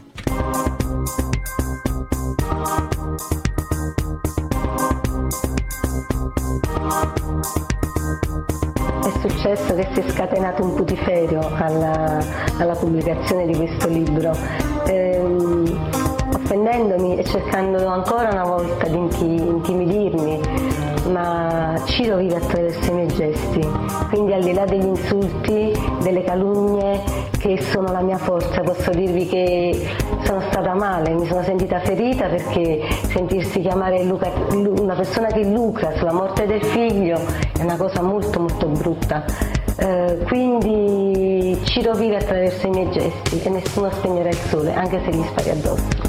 È successo che si è scatenato un putiferio alla pubblicazione di questo libro, offendendomi e cercando ancora una volta di intimidirmi, ma Ciro vive attraverso i miei gesti, quindi al di là degli insulti, delle calunnie che sono la mia forza, posso dirvi che sono stata male, mi sono sentita ferita, perché sentirsi chiamare una persona che lucra sulla morte del figlio è una cosa molto molto brutta. Quindi Ciro vive attraverso i miei gesti e nessuno spegnerà il sole, anche se gli spari addosso.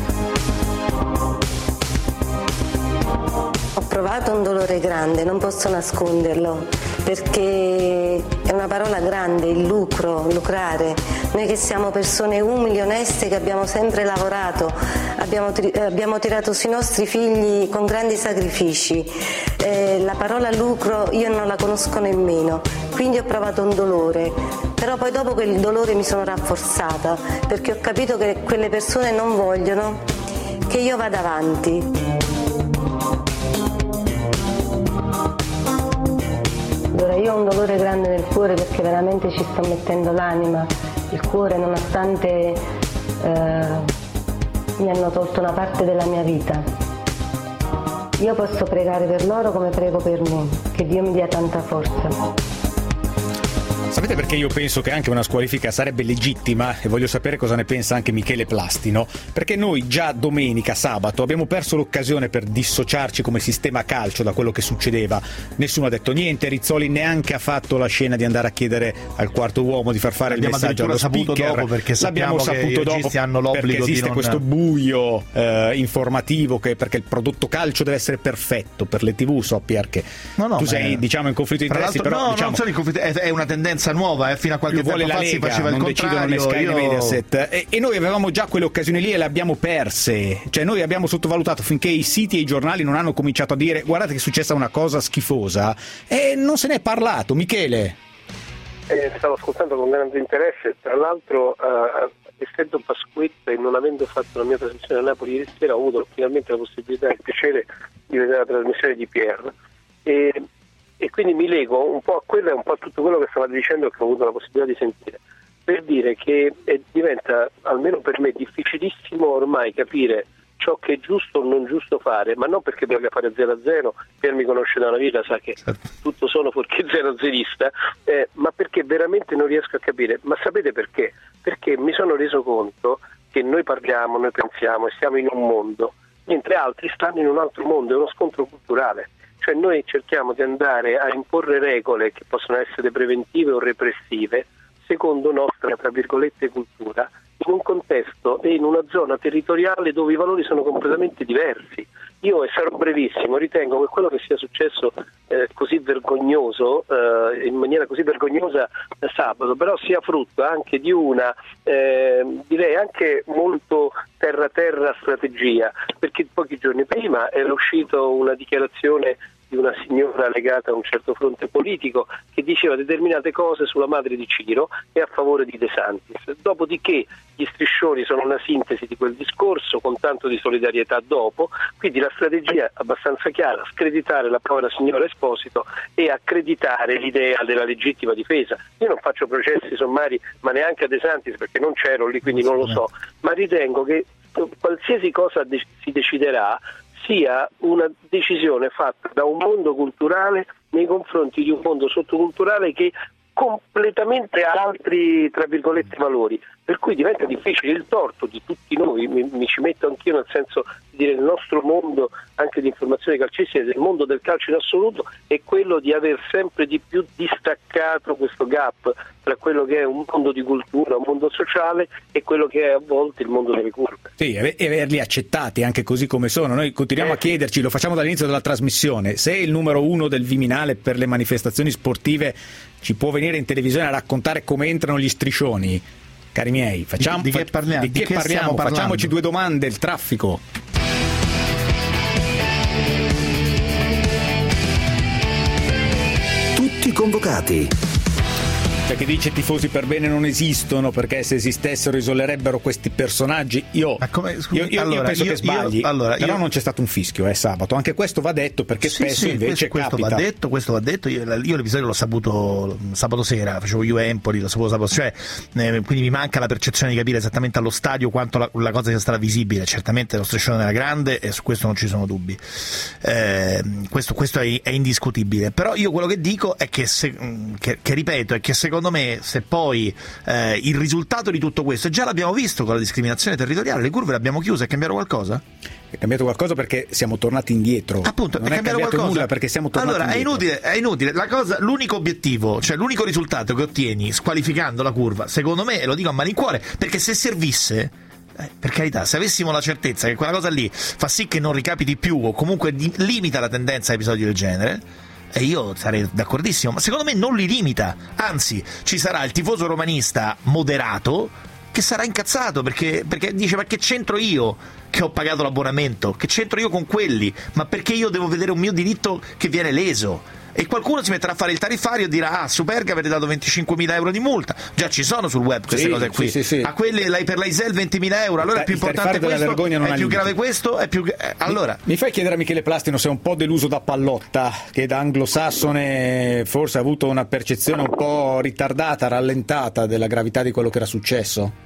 Ho provato un dolore grande, non posso nasconderlo, perché è una parola grande, il lucro, lucrare. Noi che siamo persone umili, oneste, che abbiamo sempre lavorato, abbiamo tirato sui nostri figli con grandi sacrifici. La parola lucro io non la conosco nemmeno, quindi ho provato un dolore. Però poi dopo quel dolore mi sono rafforzata, perché ho capito che quelle persone non vogliono che io vada avanti. Allora, io ho un dolore grande nel cuore, perché veramente ci sto mettendo l'anima, il cuore, nonostante mi hanno tolto una parte della mia vita. Io posso pregare per loro come prego per me, che Dio mi dia tanta forza. Sapete perché io penso che anche una squalifica sarebbe legittima, e voglio sapere cosa ne pensa anche Michele Plastino? Perché noi già domenica, sabato, abbiamo perso l'occasione per dissociarci come sistema calcio da quello che succedeva. Nessuno ha detto niente, Rizzoli neanche ha fatto la scena di andare a chiedere al quarto uomo di far fare il messaggio allo speaker. Dopo, perché l'abbiamo saputo dopo, hanno l'obbligo, perché esiste di non... questo buio informativo, perché il prodotto calcio deve essere perfetto per le TV. So, Pier, che tu sei diciamo in conflitto di interessi, però non sono in conflitto, è una tendenza nuova, fino a qualche tempo fa si faceva il contrario, Sky Mediaset, e noi avevamo già quelle occasioni lì e le abbiamo perse. Cioè noi abbiamo sottovalutato finché i siti e i giornali non hanno cominciato a dire guardate che è successa una cosa schifosa, e non se ne è parlato. Michele? Stavo ascoltando con grande interesse, tra l'altro essendo Pasquetta e non avendo fatto la mia trasmissione a Napoli ieri sera, ho avuto finalmente la possibilità e il piacere di vedere la trasmissione di Pierre, e quindi mi lego un po' a quello e un po' a tutto quello che stavate dicendo, che ho avuto la possibilità di sentire, per dire che diventa, almeno per me, difficilissimo ormai capire ciò che è giusto o non giusto fare, ma non perché bisogna fare 0-0, per mi conosce da una vita, sa che tutto sono fuorché 0-0ista, ma perché veramente non riesco a capire. Ma sapete perché? Perché mi sono reso conto che noi parliamo, noi pensiamo e siamo in un mondo, mentre altri stanno in un altro mondo, è uno scontro culturale. Cioè noi cerchiamo di andare a imporre regole che possono essere preventive o repressive secondo nostra, tra virgolette, cultura, in un contesto e in una zona territoriale dove i valori sono completamente diversi. Io, e sarò brevissimo, ritengo che quello che sia successo così vergognoso, in maniera così vergognosa sabato, però sia frutto anche di una, direi anche molto terra-terra strategia, perché pochi giorni prima era uscita una dichiarazione di una signora legata a un certo fronte politico che diceva determinate cose sulla madre di Ciro e a favore di De Santis. Dopodiché gli striscioni sono una sintesi di quel discorso con tanto di solidarietà dopo, quindi la strategia è abbastanza chiara: screditare la povera signora Esposito e accreditare l'idea della legittima difesa. Io non faccio processi sommari, ma neanche a De Santis, perché non c'ero lì, quindi non lo so, ma ritengo che qualsiasi cosa si deciderà sia una decisione fatta da un mondo culturale nei confronti di un mondo sottoculturale che completamente ha altri, tra virgolette, valori, per cui diventa difficile. Il torto di tutti noi, mi ci metto anch'io, nel senso di dire il nostro mondo anche di informazione calcistica, del mondo del calcio in assoluto, è quello di aver sempre di più distaccato questo gap tra quello che è un mondo di cultura, un mondo sociale, e quello che è a volte il mondo delle curve. Sì, e averli accettati anche così come sono. Noi continuiamo a chiederci, lo facciamo dall'inizio della trasmissione, se il numero 1 del Viminale per le manifestazioni sportive ci può venire in televisione a raccontare come entrano gli striscioni. Cari miei, facciamo, di che parliamo? Di che parliamo? Facciamoci due domande: il traffico. Tutti convocati. C'è chi dice tifosi per bene non esistono, perché se esistessero isolerebbero questi personaggi. Io penso che sbagli. Però non c'è stato un fischio sabato. Anche questo va detto, perché spesso invece questo capita. Questo va detto. Io l'episodio l'ho saputo sabato sera, facevo Juve-Empoli, lo sapevo sabato, quindi mi manca la percezione di capire esattamente allo stadio quanto la cosa sia stata visibile. Certamente lo striscione era grande e su questo non ci sono dubbi. Questo è indiscutibile. Però io quello che dico è che ripeto, è che secondo me, se poi il risultato di tutto questo, già l'abbiamo visto con la discriminazione territoriale, le curve le abbiamo chiuse, è cambiato qualcosa? È cambiato qualcosa perché siamo tornati indietro. Appunto, non è cambiato nulla perché siamo tornati indietro. Allora è inutile. L'unico obiettivo, cioè l'unico risultato che ottieni squalificando la curva, secondo me, e lo dico a malincuore, perché se servisse, per carità, se avessimo la certezza che quella cosa lì fa sì che non ricapiti più o comunque limita la tendenza a episodi del genere, e io sarei d'accordissimo, ma secondo me non li limita, anzi ci sarà il tifoso romanista moderato che sarà incazzato perché dice: ma che c'entro io che ho pagato l'abbonamento, che c'entro io con quelli, ma perché io devo vedere un mio diritto che viene leso? E qualcuno si metterà a fare il tariffario e dirà: Superga avete dato 25.000 euro di multa. Già ci sono sul web queste cose qui. Sì. A quelle per l'Aisel 20.000 euro. Allora è più importante questo? È più grave questo? Allora. Mi fai chiedere a Michele Plastino se è un po' deluso da Pallotta, che da anglosassone forse ha avuto una percezione un po' ritardata, rallentata della gravità di quello che era successo?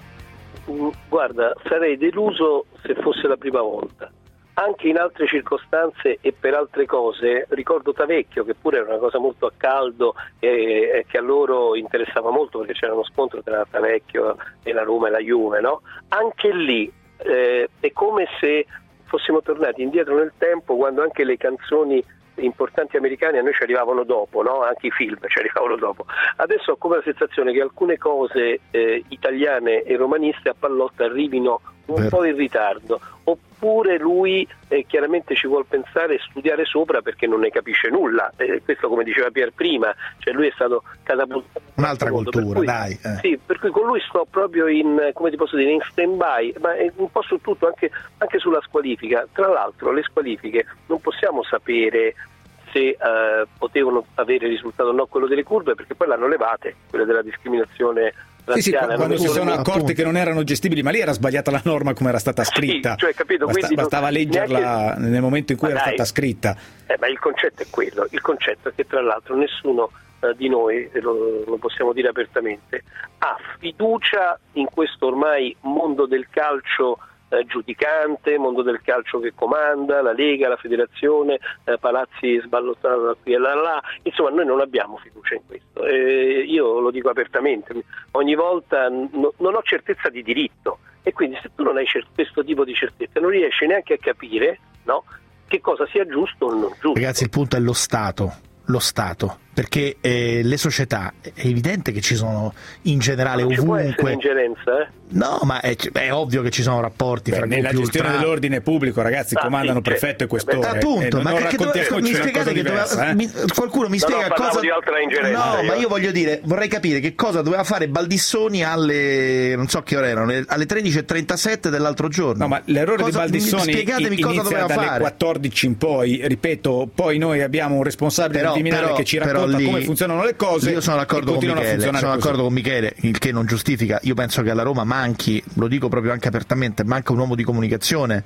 Guarda, sarei deluso se fosse la prima volta. Anche in altre circostanze e per altre cose, ricordo Tavecchio, che pure era una cosa molto a caldo e che a loro interessava molto, perché c'era uno scontro tra Tavecchio e la Roma e la Juve, no? Anche lì è come se fossimo tornati indietro nel tempo, quando anche le canzoni importanti americane a noi ci arrivavano dopo, no? Anche i film ci arrivavano dopo. Adesso ho come la sensazione che alcune cose italiane e romaniste a Pallotta arrivino un po' in ritardo, oppure lui chiaramente ci vuol pensare e studiare sopra perché non ne capisce nulla, questo come diceva Pier prima, cioè lui è stato catapultato un'altra cultura, dai. Sì, per cui con lui sto proprio in, come ti posso dire, in stand-by, ma un po' su tutto, anche sulla squalifica. Tra l'altro le squalifiche non possiamo sapere se potevano avere risultato o no quello delle curve, perché poi l'hanno levate, quelle della discriminazione razziale. Sì, quando si sono accorti che non erano gestibili, ma lì era sbagliata la norma come era stata scritta. Sì, cioè, capito? Bastava leggerla nel momento in cui era stata scritta. Ma il concetto è quello, il concetto è che tra l'altro nessuno di noi, e lo possiamo dire apertamente, ha fiducia in questo ormai mondo del calcio giudicante, mondo del calcio che comanda, la Lega, la Federazione, palazzi sballottati da qui e là, insomma noi non abbiamo fiducia in questo, io lo dico apertamente, ogni volta non ho certezza di diritto, e quindi se tu non hai questo tipo di certezza non riesci neanche a capire, no, che cosa sia giusto o non giusto. Ragazzi, il punto è lo Stato. lo Stato, perché le società è evidente che ci sono in generale non ovunque. Ci può essere ingerenza, No, ma è ovvio che ci sono rapporti fra nella gestione dell'ordine pubblico, ragazzi, comandano prefetto e questore. Appunto, ma non mi spiegate che qualcuno mi spiega cosa. Di altra ingerenza, ma io voglio dire, vorrei capire che cosa doveva fare Baldissoni alle non so che ore erano, alle 13:37 dell'altro giorno. No, ma l'errore di Baldissoni spiegatemi cosa doveva dalle fare. 14 in poi, ripeto, poi noi abbiamo un responsabile del Viminale che ci racconta come funzionano le cose. Io sono d'accordo con Michele, il che non giustifica. Io penso che alla Roma manchi, lo dico proprio anche apertamente, manca un uomo di comunicazione,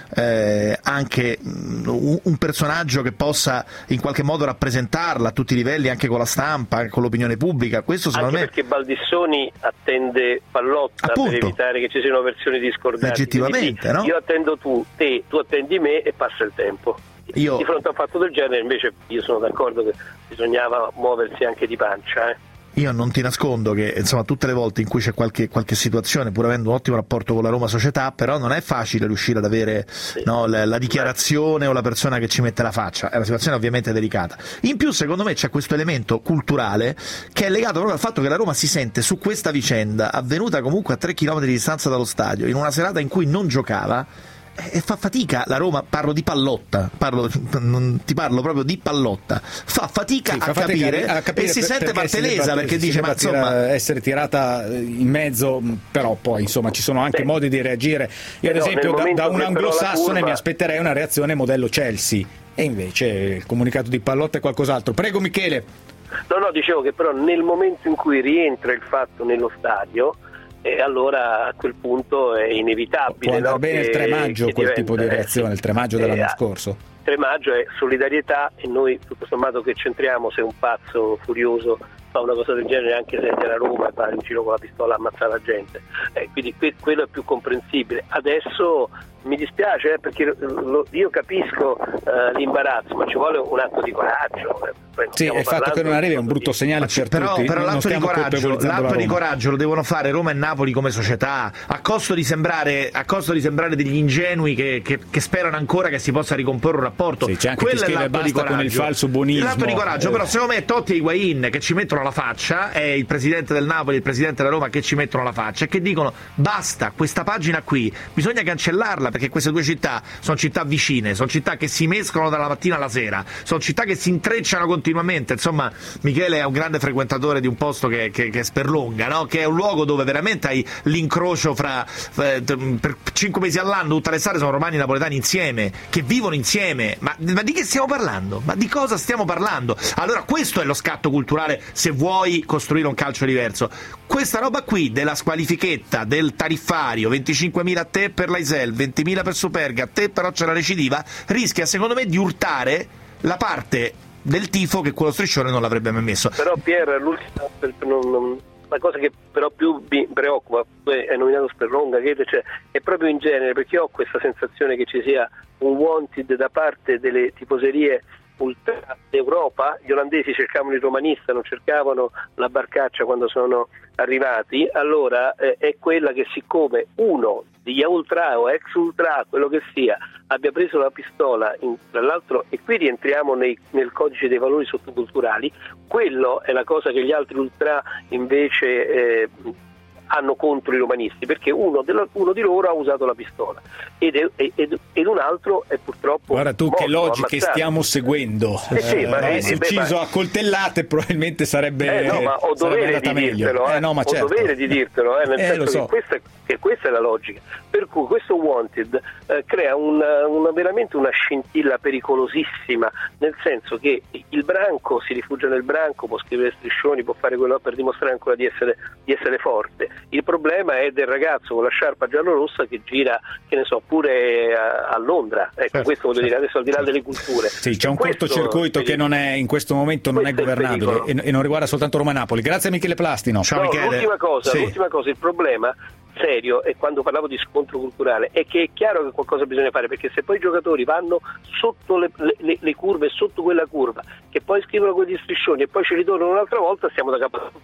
anche un personaggio che possa in qualche modo rappresentarla a tutti i livelli, anche con la stampa, con l'opinione pubblica. Questo secondo anche perché Baldissoni attende Pallotta, appunto, per evitare che ci siano versioni discordanti. Legittimamente, no? Io attendo tu attendi me e passa il tempo. Di fronte a un fatto del genere invece io sono d'accordo che bisognava muoversi anche di pancia. Io non ti nascondo che insomma tutte le volte in cui c'è qualche situazione, pur avendo un ottimo rapporto con la Roma società, però non è facile riuscire ad avere la dichiarazione o la persona che ci mette la faccia. È una situazione ovviamente delicata. In più secondo me c'è questo elemento culturale che è legato proprio al fatto che la Roma si sente su questa vicenda, avvenuta comunque a 3 km di distanza dallo stadio, in una serata in cui non giocava, e fa fatica la Roma, parlo di Pallotta, ti parlo proprio di Pallotta, fa fatica a capire e si sente partelesa, perché dice ma insomma essere tirata in mezzo, però poi insomma ci sono anche modi di reagire. Io ad esempio da un anglosassone mi aspetterei una reazione modello Chelsea, e invece il comunicato di Pallotta è qualcos'altro. Prego Michele. No, dicevo che però nel momento in cui rientra il fatto nello stadio, e allora a quel punto è inevitabile. Può andare bene il 3 maggio quel tipo di reazione, il 3 maggio dell'anno scorso. Il 3 maggio è solidarietà, e noi tutto sommato che c'entriamo se un pazzo furioso fa una cosa del genere, anche se è la Roma e va in giro con la pistola a ammazzare la gente, quindi quello è più comprensibile. Adesso mi dispiace perché io capisco l'imbarazzo, ma ci vuole un atto di coraggio. Sì, il fatto che non arrivi è un brutto segnale per tutti. Però l'atto di coraggio lo devono fare Roma e Napoli come società, a costo di sembrare degli ingenui che sperano ancora che si possa ricomporre un rapporto. Sì, c'è anche chi scrive basta con il falso buonismo. L'atto di coraggio, però secondo me Totti e Higuain che ci mettono la faccia, è il presidente del Napoli e il presidente della Roma che ci mettono la faccia e che dicono basta, questa pagina qui bisogna cancellarla, perché queste due città sono città vicine, sono città che si mescolano dalla mattina alla sera, sono città che si intrecciano continuamente. Insomma, Michele è un grande frequentatore di un posto che sperlonga, no? Che è un luogo dove veramente hai l'incrocio per 5 mesi all'anno tutte le sale sono romani e napoletani insieme, che vivono insieme. Ma di che stiamo parlando? Ma di cosa stiamo parlando? Allora questo è lo scatto culturale se vuoi costruire un calcio diverso. Questa roba qui della squalifichetta, del tariffario, 25.000 a te per l'Aisel, 20.000 per Superga, a te però c'è la recidiva, rischia secondo me di urtare la parte del tifo che quello striscione non l'avrebbe mai messo. Però Pier, la cosa che però più mi preoccupa, è nominato Sperlonga, è proprio in genere, perché ho questa sensazione che ci sia un wanted da parte delle tifoserie ultra d'Europa. Gli olandesi cercavano il romanista, non cercavano la barcaccia quando sono arrivati. Allora è quella che, siccome uno degli ultra o ex ultra, quello che sia, abbia preso la pistola, tra l'altro, e qui rientriamo nel codice dei valori sottoculturali, quello è la cosa che gli altri ultra invece hanno contro i romanisti, perché uno di loro ha usato la pistola ed un altro è purtroppo guarda tu morto, che logiche ammazzato. stiamo seguendo. Se ucciso a coltellate probabilmente sarebbe ma ho dovere di dirtelo, ho dovere di dirtelo, nel senso so. che questa è la logica, per cui questo wanted crea veramente una scintilla pericolosissima, nel senso che il branco si rifugia nel branco, può scrivere striscioni, può fare quello per dimostrare ancora di essere forte. Il problema è del ragazzo con la sciarpa giallorossa che gira, che ne so, pure a Londra. Certo, questo voglio dire, adesso al di là delle culture. Sì, c'è un cortocircuito che non è, in questo momento non è governabile e non riguarda soltanto Roma Napoli. Grazie a Michele Plastino. Ciao Michele. L'ultima cosa, il problema serio, e quando parlavo di scontro culturale, è che è chiaro che qualcosa bisogna fare, perché se poi i giocatori vanno sotto le curve, sotto quella curva, che poi scrivono quegli striscioni e poi ci ritornano un'altra volta, stiamo da capo.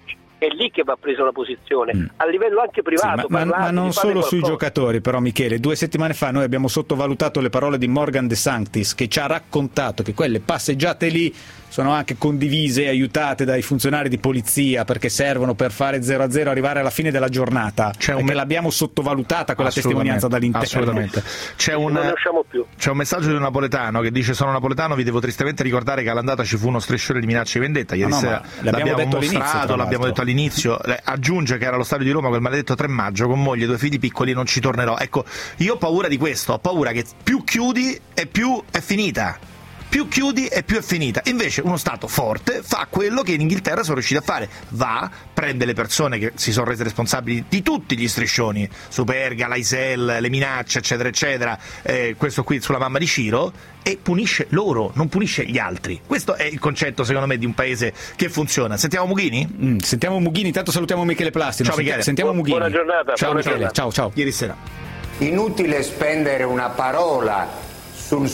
è lì che va presa una posizione, a livello anche privato. Sì, ma non solo sui giocatori, però, Michele. 2 settimane fa noi abbiamo sottovalutato le parole di Morgan De Sanctis, che ci ha raccontato che quelle passeggiate lì sono anche condivise e aiutate dai funzionari di polizia, perché servono per fare 0-0, arrivare alla fine della giornata, perché l'abbiamo sottovalutata quella testimonianza dall'interno. Assolutamente. Non ne usciamo più. C'è un messaggio di un napoletano che dice: sono napoletano, vi devo tristemente ricordare che all'andata ci fu uno striscione di minacce di vendetta. Ieri sera l'abbiamo detto all'inizio. Aggiunge che era allo stadio di Roma quel maledetto 3 maggio con moglie e 2 figli piccoli, non ci tornerò. Ecco, io ho paura di questo, ho paura che più chiudi e più è finita. Più chiudi e più è finita. Invece uno Stato forte fa quello che in Inghilterra sono riusciti a fare: va, prende le persone che si sono rese responsabili di tutti gli striscioni, Superga, l'Aisel, le minacce, eccetera eccetera, questo qui sulla mamma di Ciro, e punisce loro, non punisce gli altri. Questo è il concetto, secondo me, di un paese che funziona. Sentiamo Mughini? Sentiamo Mughini, intanto salutiamo Michele Plastino. Ciao Michele. Sentiamo Mughini. Buona giornata. Ciao buona Michele, giornata. ciao. Ieri sera. Inutile spendere una parola sul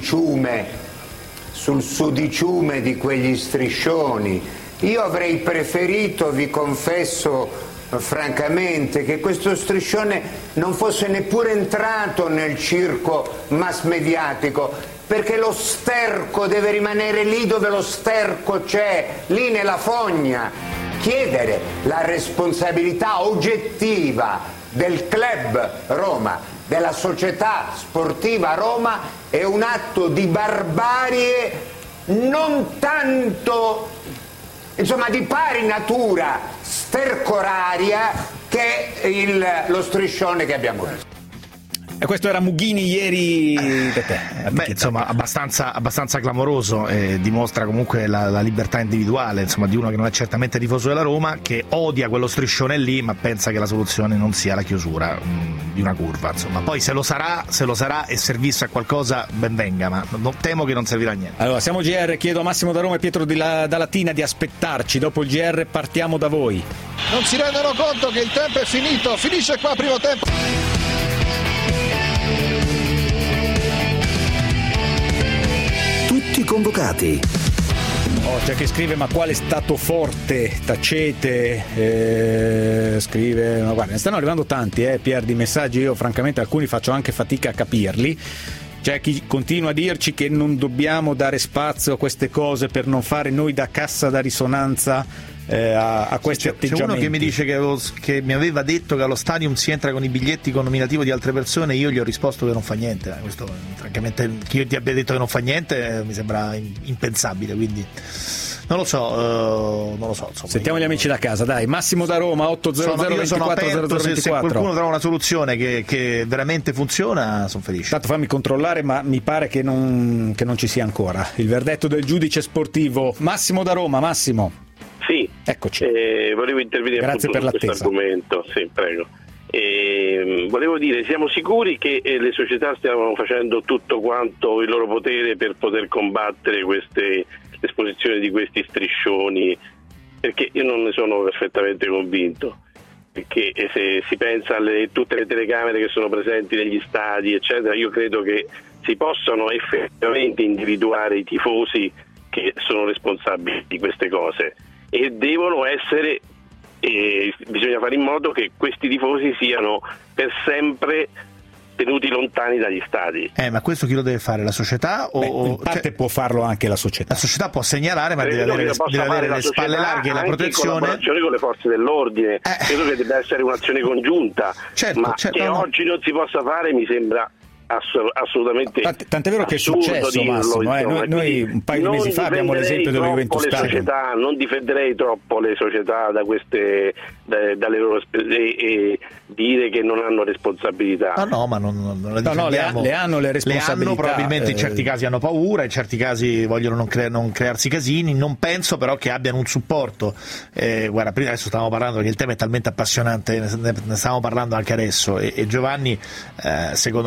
sudiciume di quegli striscioni. Io avrei preferito, vi confesso francamente, che questo striscione non fosse neppure entrato nel circo mass mediatico, perché lo sterco deve rimanere lì dove lo sterco c'è, lì nella fogna. Chiedere la responsabilità oggettiva del club Roma, della società sportiva Roma, è un atto di barbarie non tanto, insomma, di pari natura stercoraria che lo striscione che abbiamo visto. E questo era Mughini ieri da te. Insomma, abbastanza clamoroso, dimostra comunque la libertà individuale, insomma, di uno che non è certamente tifoso della Roma, che odia quello striscione lì, ma pensa che la soluzione non sia la chiusura di una curva, insomma. Poi se lo sarà e servisse a qualcosa, ben venga, ma temo che non servirà a niente. Allora, siamo GR, chiedo a Massimo da Roma e Pietro da Latina di aspettarci, dopo il GR partiamo da voi. Non si rendono conto che il tempo è finito, finisce qua primo tempo. Tutti convocati. C'è chi scrive: ma quale stato forte, tacete, scrive, ma guarda, ne stanno arrivando tanti, Pier, di messaggi, io francamente alcuni faccio anche fatica a capirli. C'è chi continua a dirci che non dobbiamo dare spazio a queste cose per non fare noi da cassa da risonanza a questi atteggiamenti. C'è uno che mi dice che mi aveva detto che allo stadium si entra con i biglietti con nominativo di altre persone, io gli ho risposto che non fa niente. Questo, francamente, che io ti abbia detto che non fa niente mi sembra impensabile, quindi non lo so. Insomma, sentiamo gli amici da casa, dai. Massimo da Roma, 800 sono aperto, se qualcuno trova una soluzione che veramente funziona, sono felice. Tanto fammi controllare, ma mi pare che non ci sia ancora il verdetto del giudice sportivo. Massimo da Roma. Massimo. Sì, eccoci. Volevo intervenire Grazie per su questo argomento. Sì, prego. Volevo dire, siamo sicuri che le società stiano facendo tutto quanto il loro potere per poter combattere l'esposizione di questi striscioni? Perché io non ne sono perfettamente convinto. Perché se si pensa a tutte le telecamere che sono presenti negli stadi, eccetera, io credo che si possano effettivamente individuare i tifosi che sono responsabili di queste cose, e devono essere, bisogna fare in modo che questi tifosi siano per sempre tenuti lontani dagli stadi. Ma questo chi lo deve fare? La società? In parte può farlo anche la società. La società può segnalare, ma deve avere le spalle larghe e la protezione. In collaborazione con le forze dell'ordine. Credo che debba essere un'azione congiunta. Certo, oggi non si possa fare mi sembra assolutamente. Tant'è vero che è successo, Massimo. Noi un paio di mesi fa abbiamo l'esempio dello Juventus Stadium. Non difenderei troppo le società da queste dalle loro e dire che non hanno responsabilità. Ma non le difendiamo. Le hanno le responsabilità. Le hanno, probabilmente in certi casi hanno paura, in certi casi vogliono non crearsi casini. Non penso però che abbiano un supporto. Guarda, prima adesso stavamo parlando, perché il tema è talmente appassionante, ne stavamo parlando anche adesso, e Giovanni secondo me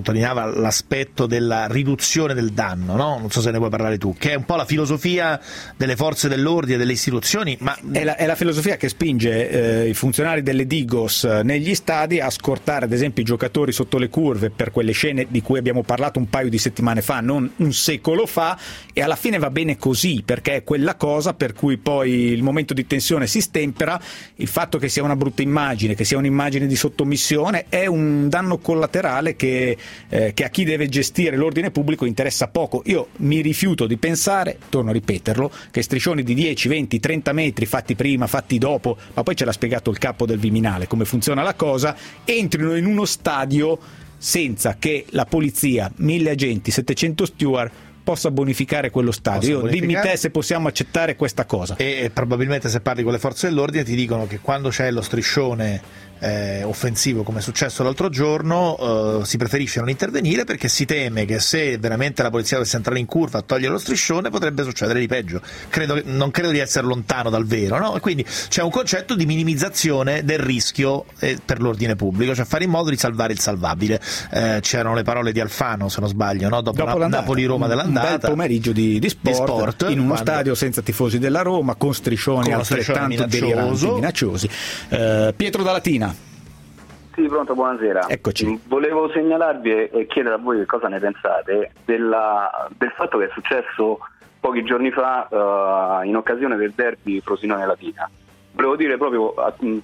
sottolineava l'aspetto della riduzione del danno, no? Non so se ne puoi parlare tu, che è un po' la filosofia delle forze dell'ordine, delle istituzioni, ma è la filosofia che spinge i funzionari delle Digos negli stadi a scortare ad esempio i giocatori sotto le curve per quelle scene di cui abbiamo parlato un paio di settimane fa, non un secolo fa, e alla fine va bene così, perché è quella cosa per cui poi il momento di tensione si stempera. Il fatto che sia una brutta immagine, che sia un'immagine di sottomissione, è un danno collaterale che a chi deve gestire l'ordine pubblico interessa poco. Io mi rifiuto di pensare, torno a ripeterlo, che striscioni di 10, 20, 30 metri fatti prima, fatti dopo, ma poi ce l'ha spiegato il capo del Viminale come funziona la cosa, entrino in uno stadio senza che la polizia, 1000 agenti, 700 steward possa bonificare quello stadio. Dimmi te se possiamo accettare questa cosa. E probabilmente se parli con le forze dell'ordine ti dicono che quando c'è lo striscione offensivo, come è successo l'altro giorno, si preferisce non intervenire perché si teme che se veramente la polizia dovesse entrare in curva a togliere lo striscione potrebbe succedere di peggio. Non credo di essere lontano dal vero, no? E quindi c'è un concetto di minimizzazione del rischio per l'ordine pubblico, cioè fare in modo di salvare il salvabile. C'erano le parole di Alfano, se non sbaglio, no? Dopo Napoli-Roma dell'andata, un bel pomeriggio di sport in uno stadio senza tifosi della Roma, con striscioni altrettanto deliranti, minacciosi. Pietro da Latina. Sì, pronto, buonasera. Eccoci. Volevo segnalarvi e chiedere a voi che cosa ne pensate del fatto che è successo pochi giorni fa in occasione del derby Frosinone-Latina. Volevo dire proprio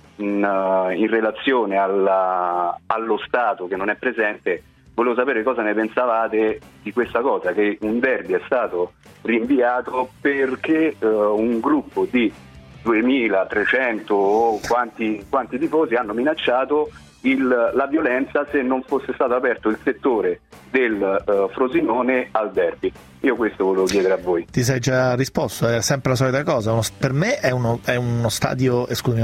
in relazione allo Stato che non è presente, volevo sapere cosa ne pensavate di questa cosa, che un derby è stato rinviato perché un gruppo di 2300 o quanti tifosi hanno minacciato la violenza se non fosse stato aperto il settore del Frosinone al derby. Io questo volevo chiedere a voi. Ti sei già risposto, è sempre la solita cosa. Per me è uno stato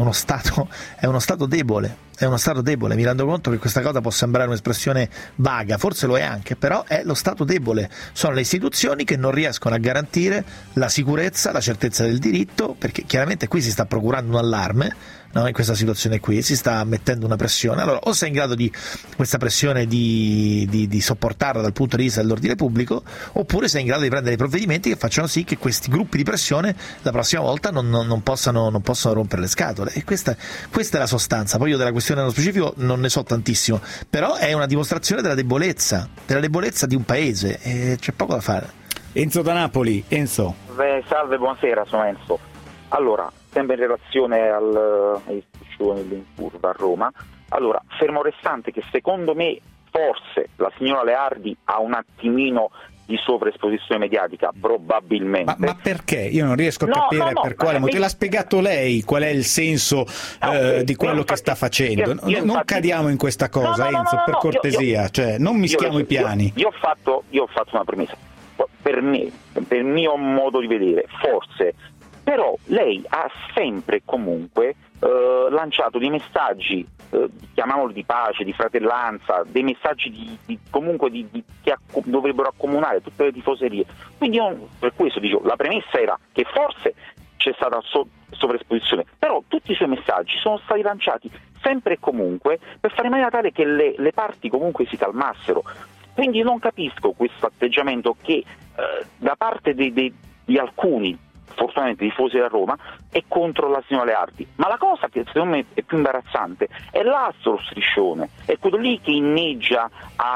debole. È uno stato debole, mi rendo conto che questa cosa può sembrare un'espressione vaga, forse lo è anche, però è lo stato debole. Sono le istituzioni che non riescono a garantire la sicurezza, la certezza del diritto, perché chiaramente qui si sta procurando un allarme, no? In questa situazione qui si sta mettendo una pressione. Allora, o sei in grado di questa pressione di sopportarla dal punto di vista dell'ordine pubblico, oppure sei in grado di prendere i provvedimenti che facciano sì che questi gruppi di pressione la prossima volta non possano rompere le scatole. E questa è la sostanza. Poi io della questione nello specifico non ne so tantissimo, però è una dimostrazione della debolezza di un paese, e c'è poco da fare. Enzo da Napoli. Enzo. Salve, buonasera, sono Enzo. Allora, sempre in relazione alle istituzioni in curva a Roma, allora, fermo restante che secondo me forse la signora Leardi ha un attimino di sovraesposizione mediatica, probabilmente. Ma perché? Io non riesco a capire per quale motivo. L'ha spiegato lei qual è il senso di quello che sta facendo. Non cadiamo in questa cosa, Enzo, per cortesia, cioè non mischiamo i piani. Io ho fatto una premessa. Per me, per il mio modo di vedere, forse, però lei ha sempre comunque lanciato dei messaggi, chiamiamoli di pace, di fratellanza, dei messaggi comunque che dovrebbero accomunare tutte le tifoserie. Quindi io per questo dico, la premessa era che forse c'è stata sovraesposizione, però tutti i suoi messaggi sono stati lanciati sempre e comunque per fare in maniera tale che le parti comunque si calmassero. Quindi non capisco questo atteggiamento che da parte di alcuni, fortunatamente tifosi da Roma, è contro la signora Leardi. Ma la cosa che secondo me è più imbarazzante è l'altro striscione, è quello lì che inneggia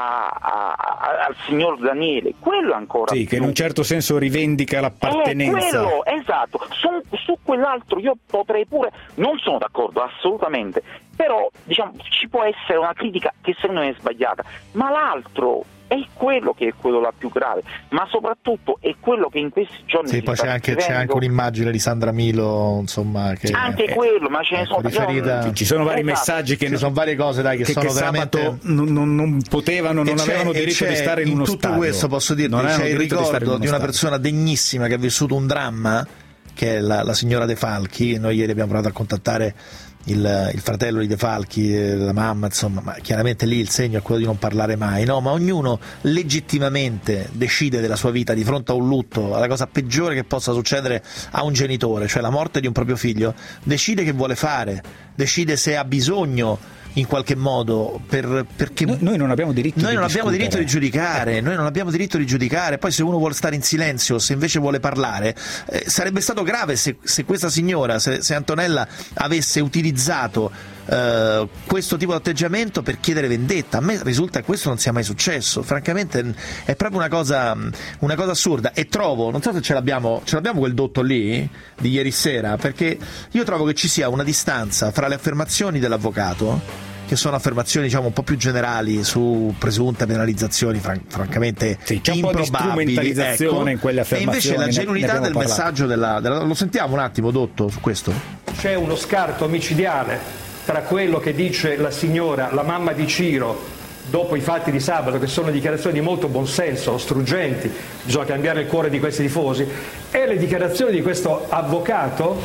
al signor Daniele, quello ancora sì, più. che in un certo senso rivendica l'appartenenza. Quello, esatto, su quell'altro io potrei pure, non sono d'accordo assolutamente, però diciamo ci può essere una critica che secondo me è sbagliata, ma l'altro è quello che è quello la più grave, ma soprattutto è quello che in questi giorni poi c'è anche un'immagine di Sandra Milo, insomma, che anche quello, ma ce ne sono riferita. Ci sono vari messaggi che sono varie cose che sono veramente non potevano, non avevano diritto di stare in uno stadio. Tutto questo posso dirti, c'è il ricordo di una persona degnissima che ha vissuto un dramma, che è la signora De Falchi. Noi ieri abbiamo provato a contattare il fratello di De Falchi, la mamma, insomma, ma chiaramente lì il segno è quello di non parlare mai, no? Ma ognuno legittimamente decide della sua vita di fronte a un lutto, alla cosa peggiore che possa succedere a un genitore, cioè la morte di un proprio figlio, decide che vuole fare, decide se ha bisogno in qualche modo perché noi non abbiamo diritto di giudicare, noi non abbiamo diritto di giudicare. Poi se uno vuole stare in silenzio, se invece vuole parlare, sarebbe stato grave se questa signora, se Antonella avesse utilizzato questo tipo di atteggiamento per chiedere vendetta. A me risulta che questo non sia mai successo, francamente è proprio una cosa assurda, e trovo, non so se ce l'abbiamo quel dotto lì di ieri sera, perché io trovo che ci sia una distanza fra le affermazioni dell'avvocato, che sono affermazioni diciamo un po' più generali su presunte penalizzazioni francamente c'è un improbabili, po' di strumentalizzazione in quelle affermazioni, e invece la genuinità del messaggio lo sentiamo un attimo, dotto, su questo. C'è uno scarto micidiale tra quello che dice la signora, la mamma di Ciro, dopo i fatti di sabato, che sono dichiarazioni di molto buonsenso, struggenti, bisogna cambiare il cuore di questi tifosi, e le dichiarazioni di questo avvocato.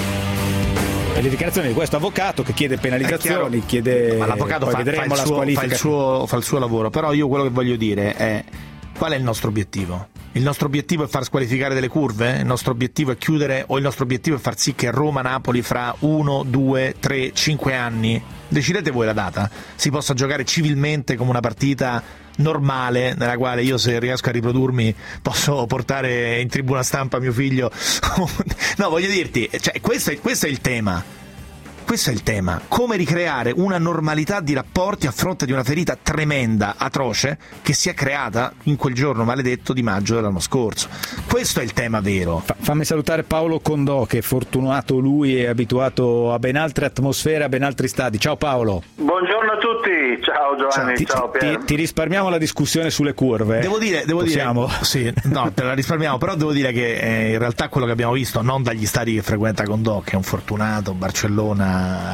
E le dichiarazioni di questo avvocato che chiede penalizzazioni, ma l'avvocato fa il suo lavoro, però io quello che voglio dire è: qual è il nostro obiettivo? Il nostro obiettivo è far squalificare delle curve? Il nostro obiettivo è chiudere, o il nostro obiettivo è far sì che Roma-Napoli fra 1, 2, 3, 5 anni, decidete voi la data, si possa giocare civilmente come una partita normale, nella quale io, se riesco a riprodurmi, posso portare in tribuna stampa mio figlio? No, voglio dirti, cioè, questo è il tema. Questo è il tema, come ricreare una normalità di rapporti a fronte di una ferita tremenda, atroce, che si è creata in quel giorno maledetto di maggio dell'anno scorso. Questo è il tema vero. Fammi salutare Paolo Condò, che fortunato lui, è abituato a ben altre atmosfere, a ben altri stadi. Ciao Paolo. Buongiorno a tutti, ciao Giovanni, ciao Pier. Ti risparmiamo la discussione sulle curve. Devo dire, sì, no, te la risparmiamo, però devo dire che in realtà quello che abbiamo visto, non dagli stadi che frequenta Condò, che è un fortunato, Barcellona,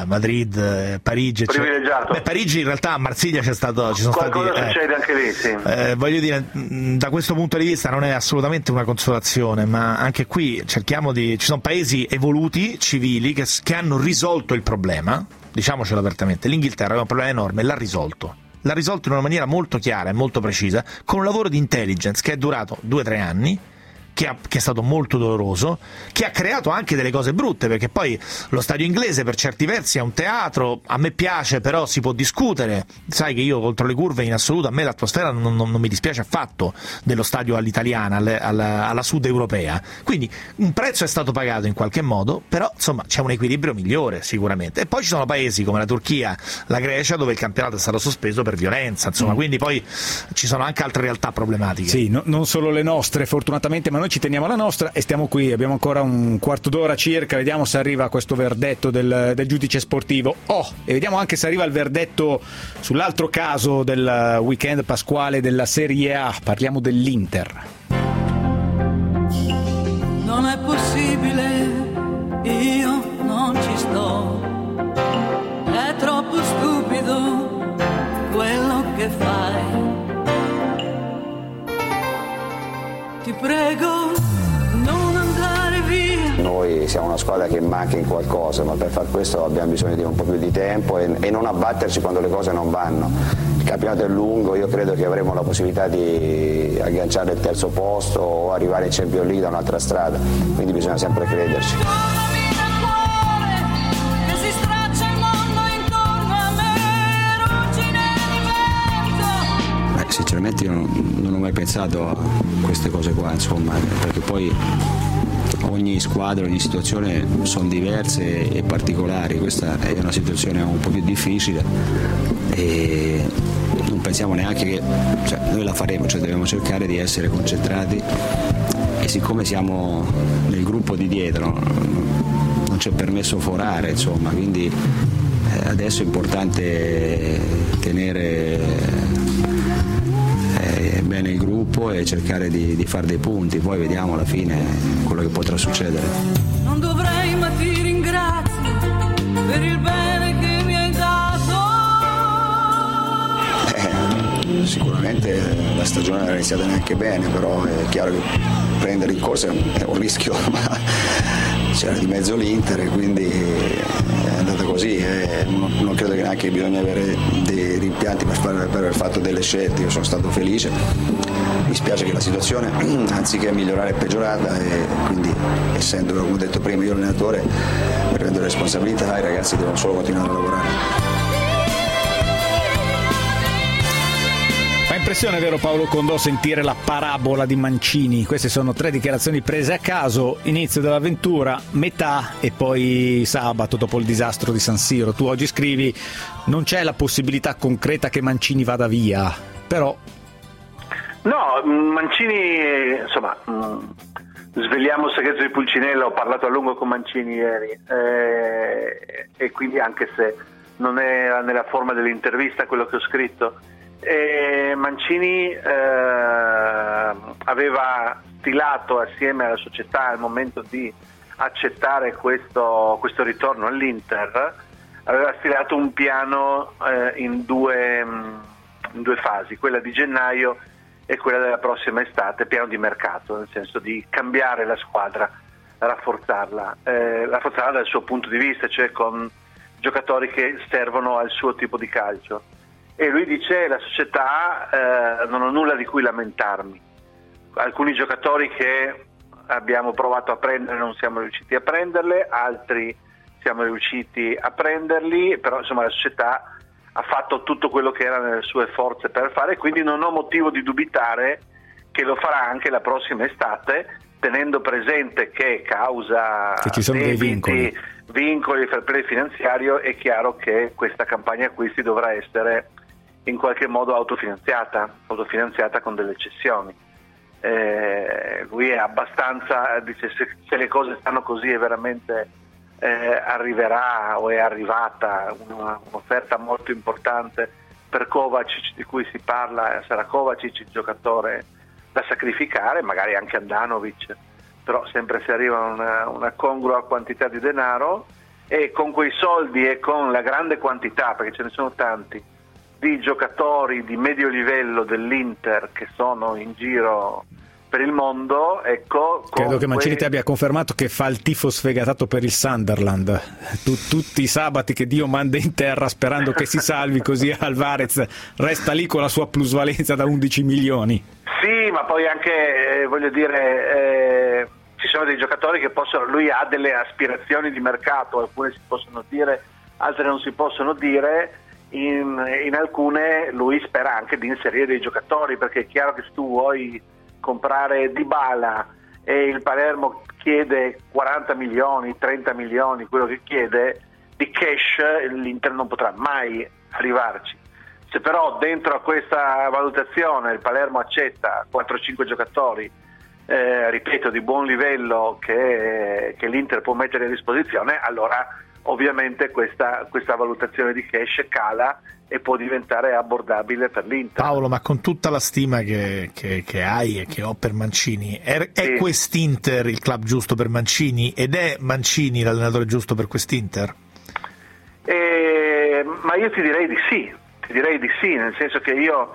Madrid, Parigi, privilegiato. Parigi in realtà, a Marsiglia qualcosa succede anche lì, sì. Voglio dire, da questo punto di vista non è assolutamente una consolazione, ma anche qui ci sono paesi evoluti, civili, che hanno risolto il problema, diciamocelo apertamente. L'Inghilterra aveva un problema enorme, l'ha risolto in una maniera molto chiara e molto precisa, con un lavoro di intelligence che è durato 2-3 anni, che è stato molto doloroso, che ha creato anche delle cose brutte, perché poi lo stadio inglese per certi versi è un teatro, a me piace, però si può discutere. Sai che io contro le curve in assoluto, a me l'atmosfera non mi dispiace affatto dello stadio all'italiana, alla sud europea, quindi un prezzo è stato pagato in qualche modo, però insomma c'è un equilibrio migliore sicuramente. E poi ci sono paesi come la Turchia, la Grecia, dove il campionato è stato sospeso per violenza, insomma, quindi poi ci sono anche altre realtà problematiche. Sì, non solo le nostre fortunatamente, ma noi ci teniamo alla nostra e stiamo qui, abbiamo ancora un quarto d'ora circa, vediamo se arriva questo verdetto del giudice sportivo, e vediamo anche se arriva il verdetto sull'altro caso del weekend pasquale della Serie A, parliamo dell'Inter. Non è possibile, io non ci sto, è troppo stupido quello che fai. Ti prego, non andare via. Noi siamo una squadra che manca in qualcosa, ma per far questo abbiamo bisogno di un po' più di tempo e non abbatterci quando le cose non vanno. Il campionato è lungo, io credo che avremo la possibilità di agganciare il terzo posto o arrivare in Champions League da un'altra strada, quindi bisogna sempre crederci. Sinceramente io non ho mai pensato a queste cose qua, insomma, perché poi ogni squadra, ogni situazione sono diverse e particolari. Questa è una situazione un po' più difficile e non pensiamo neanche che noi la faremo, dobbiamo cercare di essere concentrati, e siccome siamo nel gruppo di dietro non c'è permesso forare, insomma, quindi adesso è importante tenere bene il gruppo e cercare di fare dei punti, poi vediamo alla fine quello che potrà succedere. Non dovrei, ma ti ringrazio per il bene che mi hai dato. Sicuramente la stagione non è iniziata neanche bene, però è chiaro che prendere in corsa è un rischio, ma c'era di mezzo l'Inter e quindi è andata così. Non credo che neanche bisogna avere dei rimpianti per aver fatto delle scelte. Io sono stato felice, mi spiace che la situazione anziché migliorare è peggiorata, e quindi, essendo, come ho detto prima, io allenatore, mi prendo le responsabilità, i ragazzi devono solo continuare a lavorare. impressione, vero Paolo Condò, sentire la parabola di Mancini? Queste sono 3 dichiarazioni prese a caso: inizio dell'avventura, metà e poi sabato dopo il disastro di San Siro. Tu oggi scrivi: non c'è la possibilità concreta che Mancini vada via, però... No, Mancini, insomma, svegliamo il segreto di Pulcinella, ho parlato a lungo con Mancini ieri e quindi, anche se non era nella forma dell'intervista quello che ho scritto, Mancini aveva stilato assieme alla società al momento di accettare questo ritorno all'Inter, aveva stilato un piano in due fasi, quella di gennaio e quella della prossima estate, piano di mercato, nel senso di cambiare la squadra, rafforzarla dal suo punto di vista, cioè con giocatori che servono al suo tipo di calcio. E lui dice: la società non ho nulla di cui lamentarmi, alcuni giocatori che abbiamo provato a prendere non siamo riusciti a prenderle, altri siamo riusciti a prenderli, però insomma la società ha fatto tutto quello che era nelle sue forze per fare, quindi non ho motivo di dubitare che lo farà anche la prossima estate, tenendo presente che causa che ci sono dei vincoli fair play finanziario, è chiaro che questa campagna acquisti dovrà essere in qualche modo autofinanziata con delle cessioni. Lui è abbastanza, dice, se le cose stanno così è veramente arriverà o è arrivata un'offerta molto importante per Kovacic, di cui si parla, sarà Kovacic il giocatore da sacrificare, magari anche Andanovic, però sempre se arriva una congrua quantità di denaro, e con quei soldi e con la grande quantità, perché ce ne sono tanti, di giocatori di medio livello dell'Inter che sono in giro per il mondo, ecco. Credo che Mancini ti abbia confermato che fa il tifo sfegatato per il Sunderland, tutti i sabati che Dio manda in terra sperando che si salvi, così Alvarez resta lì con la sua plusvalenza da 11 milioni. Sì, ma poi anche voglio dire, ci sono dei giocatori che possono, lui ha delle aspirazioni di mercato, alcune si possono dire, altre non si possono dire. In alcune lui spera anche di inserire dei giocatori, perché è chiaro che se tu vuoi comprare Dybala e il Palermo chiede 40 milioni, 30 milioni, quello che chiede di cash, l'Inter non potrà mai arrivarci. Se però dentro a questa valutazione il Palermo accetta 4-5 giocatori, ripeto, di buon livello che l'Inter può mettere a disposizione, allora ovviamente questa valutazione di cash cala e può diventare abbordabile per l'Inter. Paolo, ma con tutta la stima che hai e che ho per Mancini, è quest'Inter il club giusto per Mancini, ed è Mancini l'allenatore giusto per quest'Inter? Ma io ti direi di sì, nel senso che io,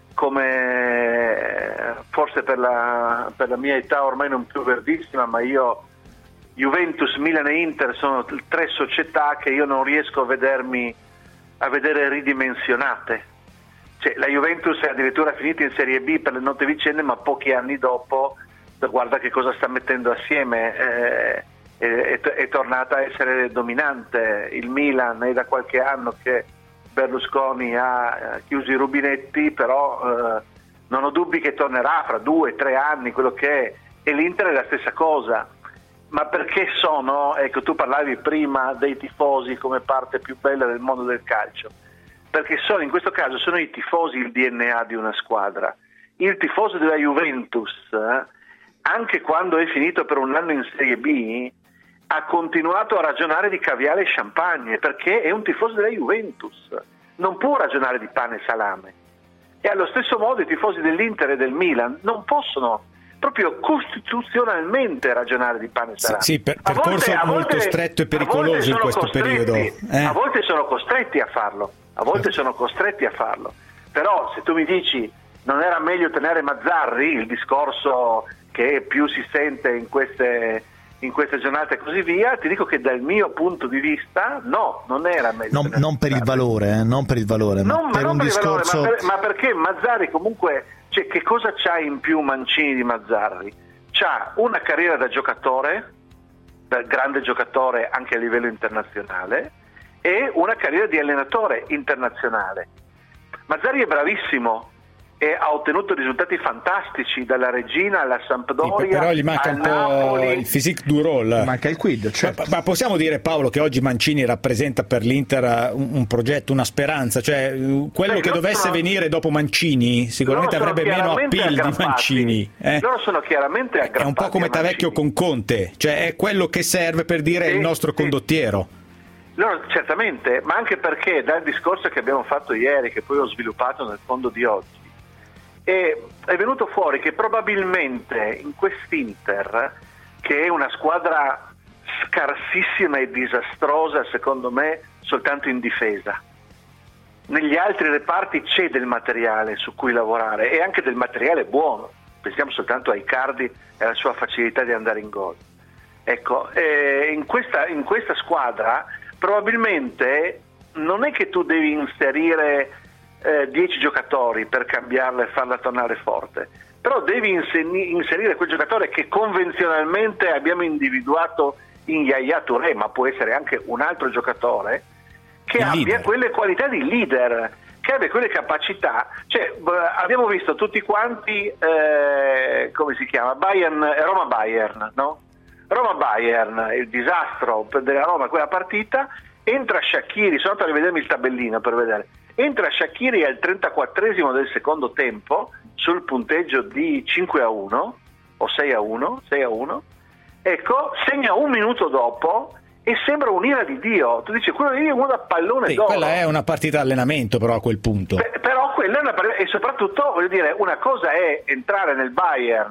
come forse per la mia età ormai non più verdissima, ma io, Juventus, Milan e Inter sono 3 società che io non riesco a vedere ridimensionate. Cioè, la Juventus è addirittura finita in Serie B per le note vicende, ma pochi anni dopo guarda che cosa sta mettendo assieme, è tornata a essere dominante. Il Milan è da qualche anno che Berlusconi ha chiuso i rubinetti, però non ho dubbi che tornerà fra 2-3 anni, quello che è, e l'Inter è la stessa cosa. Ma perché ecco, tu parlavi prima dei tifosi come parte più bella del mondo del calcio, perché in questo caso sono i tifosi il DNA di una squadra. Il tifoso della Juventus, anche quando è finito per un anno in Serie B, ha continuato a ragionare di caviale e champagne, perché è un tifoso della Juventus, non può ragionare di pane e salame. E allo stesso modo i tifosi dell'Inter e del Milan non possono proprio costituzionalmente ragionare di pane e salame. Sì, percorso molto stretto e pericoloso in questo periodo. A volte sono costretti a farlo, però se tu mi dici non era meglio tenere Mazzarri, il discorso che più si sente in queste giornate e così via, ti dico che dal mio punto di vista no, non era meglio. Non per il valore, ma per un discorso. Ma perché Mazzarri comunque, cioè, che cosa c'ha in più Mancini di Mazzarri? C'ha una carriera da giocatore, da grande giocatore anche a livello internazionale, e una carriera di allenatore internazionale. Mazzarri è bravissimo, e ha ottenuto risultati fantastici, dalla Regina alla Sampdoria, però gli manca un po' il physique du rôle, manca il quid, certo. Ma possiamo dire, Paolo, che oggi Mancini rappresenta per l'Inter un progetto, una speranza, cioè quello che dovesse venire dopo Mancini sicuramente avrebbe meno appeal di Mancini, loro sono chiaramente aggrappati. È un po' come Tavecchio con Conte, cioè è quello che serve per dire il nostro condottiero. Loro, certamente, ma anche perché dal discorso che abbiamo fatto ieri, che poi ho sviluppato nel fondo di oggi, è venuto fuori che probabilmente in quest'Inter, che è una squadra scarsissima e disastrosa secondo me soltanto in difesa, negli altri reparti c'è del materiale su cui lavorare e anche del materiale buono. Pensiamo soltanto a Icardi e alla sua facilità di andare in gol. Ecco, in questa squadra probabilmente non è che tu devi inserire 10 giocatori per cambiarla e farla tornare forte, però devi inserire quel giocatore che convenzionalmente abbiamo individuato in Yaya Touré, ma può essere anche un altro giocatore che abbia quelle qualità di leader, che abbia quelle capacità. Cioè, abbiamo visto tutti quanti come si chiama? Roma-Bayern, no? Roma-Bayern, il disastro della Roma quella partita. Entra Shaqiri, sono andato a rivedermi il tabellino per vedere. Entra Shaqiri al 34esimo del secondo tempo sul punteggio di 5-1 o 6-1, ecco, segna un minuto dopo e sembra un'ira di Dio. Tu dici, quello lì è uno da pallone d'oro. Quella è una partita allenamento però a quel punto. Però quella è una partita, e soprattutto voglio dire, una cosa è entrare nel Bayern,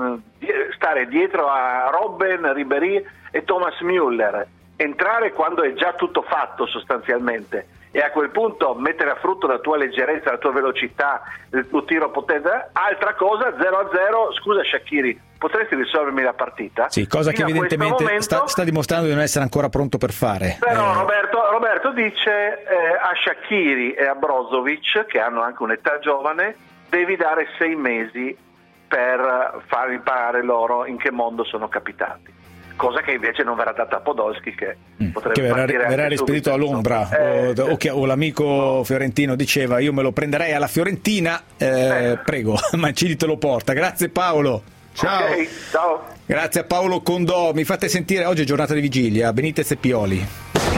stare dietro a Robben, Ribéry e Thomas Müller, entrare quando è già tutto fatto sostanzialmente, e a quel punto mettere a frutto la tua leggerezza, la tua velocità, il tuo tiro potente. Altra cosa, 0-0, scusa Shaqiri, potresti risolvermi la partita? Sì, cosa che evidentemente sta dimostrando di non essere ancora pronto per fare. Però Roberto dice a Shaqiri e a Brozovic, che hanno anche un'età giovane, devi dare 6 mesi per far imparare loro in che mondo sono capitati. Cosa che invece non verrà data a Podolski, che potrebbe verrà rispedito all'ombra, o l'amico fiorentino diceva io me lo prenderei alla Fiorentina, prego, Mancini te lo porta. Grazie Paolo. Ciao. Okay, ciao. Grazie a Paolo Condò. Mi fate sentire, oggi è giornata di vigilia, Benitez e Pioli.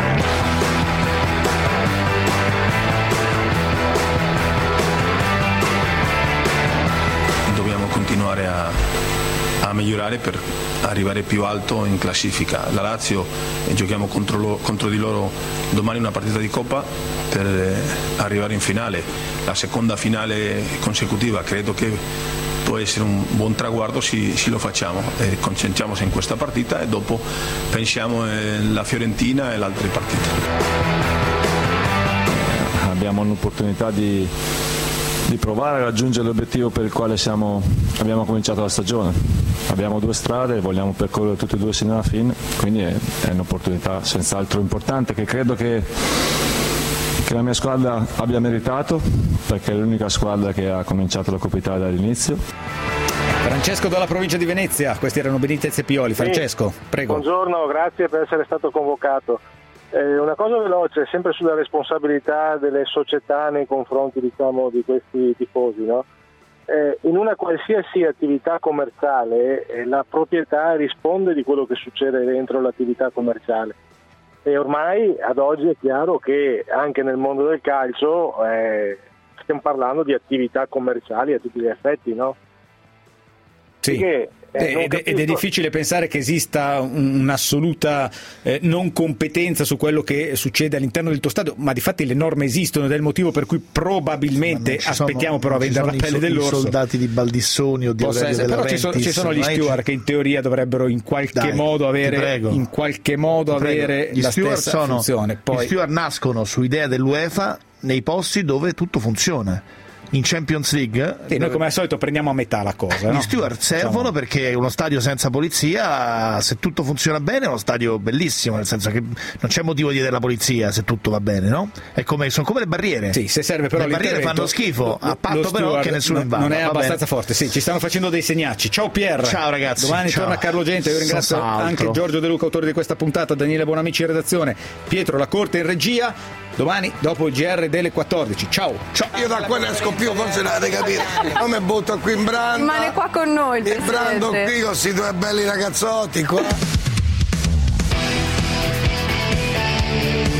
Dobbiamo continuare a migliorare per arrivare più alto in classifica. La Lazio, giochiamo contro di loro domani una partita di Coppa per arrivare in finale, la seconda finale consecutiva. Credo che può essere un buon traguardo se lo facciamo, concentriamoci in questa partita e dopo pensiamo alla Fiorentina e alle altre partite. Abbiamo un'opportunità di provare a raggiungere l'obiettivo per il quale abbiamo cominciato la stagione. Abbiamo 2 strade, vogliamo percorrere tutte e 2 sino alla fine, quindi è un'opportunità senz'altro importante che credo che la mia squadra abbia meritato, perché è l'unica squadra che ha cominciato la Coppa Italia dall'inizio. Francesco dalla provincia di Venezia, questi erano Benitez e Pioli. Francesco, prego. Buongiorno, grazie per essere stato convocato. Una cosa veloce, sempre sulla responsabilità delle società nei confronti, diciamo, di questi tifosi, no? In una qualsiasi attività commerciale la proprietà risponde di quello che succede dentro l'attività commerciale, e ormai ad oggi è chiaro che anche nel mondo del calcio stiamo parlando di attività commerciali a tutti gli effetti, no? Sì. Ed è difficile pensare che esista un'assoluta non competenza su quello che succede all'interno del tuo stadio, ma di fatti le norme esistono ed è il motivo per cui probabilmente aspettiamo però a vendere la pelle dell'orso. I soldati di Baldissoni o di Aurelio Della Però ci sono gli steward che in teoria dovrebbero in qualche modo avere la stessa funzione. Gli steward nascono su idea dell'UEFA nei posti dove tutto funziona. In Champions League noi come al solito prendiamo a metà la cosa, gli steward servono perché uno stadio senza polizia, se tutto funziona bene, è uno stadio bellissimo, nel senso che non c'è motivo di avere la polizia se tutto va bene, no? Sono come le barriere. Sì, se serve però le barriere fanno schifo, a patto però che nessuno invada. Non è abbastanza forte. Sì, ci stanno facendo dei segnacci. Ciao Pier. Ciao ragazzi. Domani torna Carlo Gente. Io ringrazio anche Giorgio De Luca, autore di questa puntata, Daniele Bonamici in redazione, Pietro La Corte in regia. Domani dopo il GR delle 14. Ciao. Io da qua ne esco più, forse l'avete capito. Non mi butto qui in branda. Rimane qua con noi il brando Presidente. qui con questi due belli ragazzotti qua.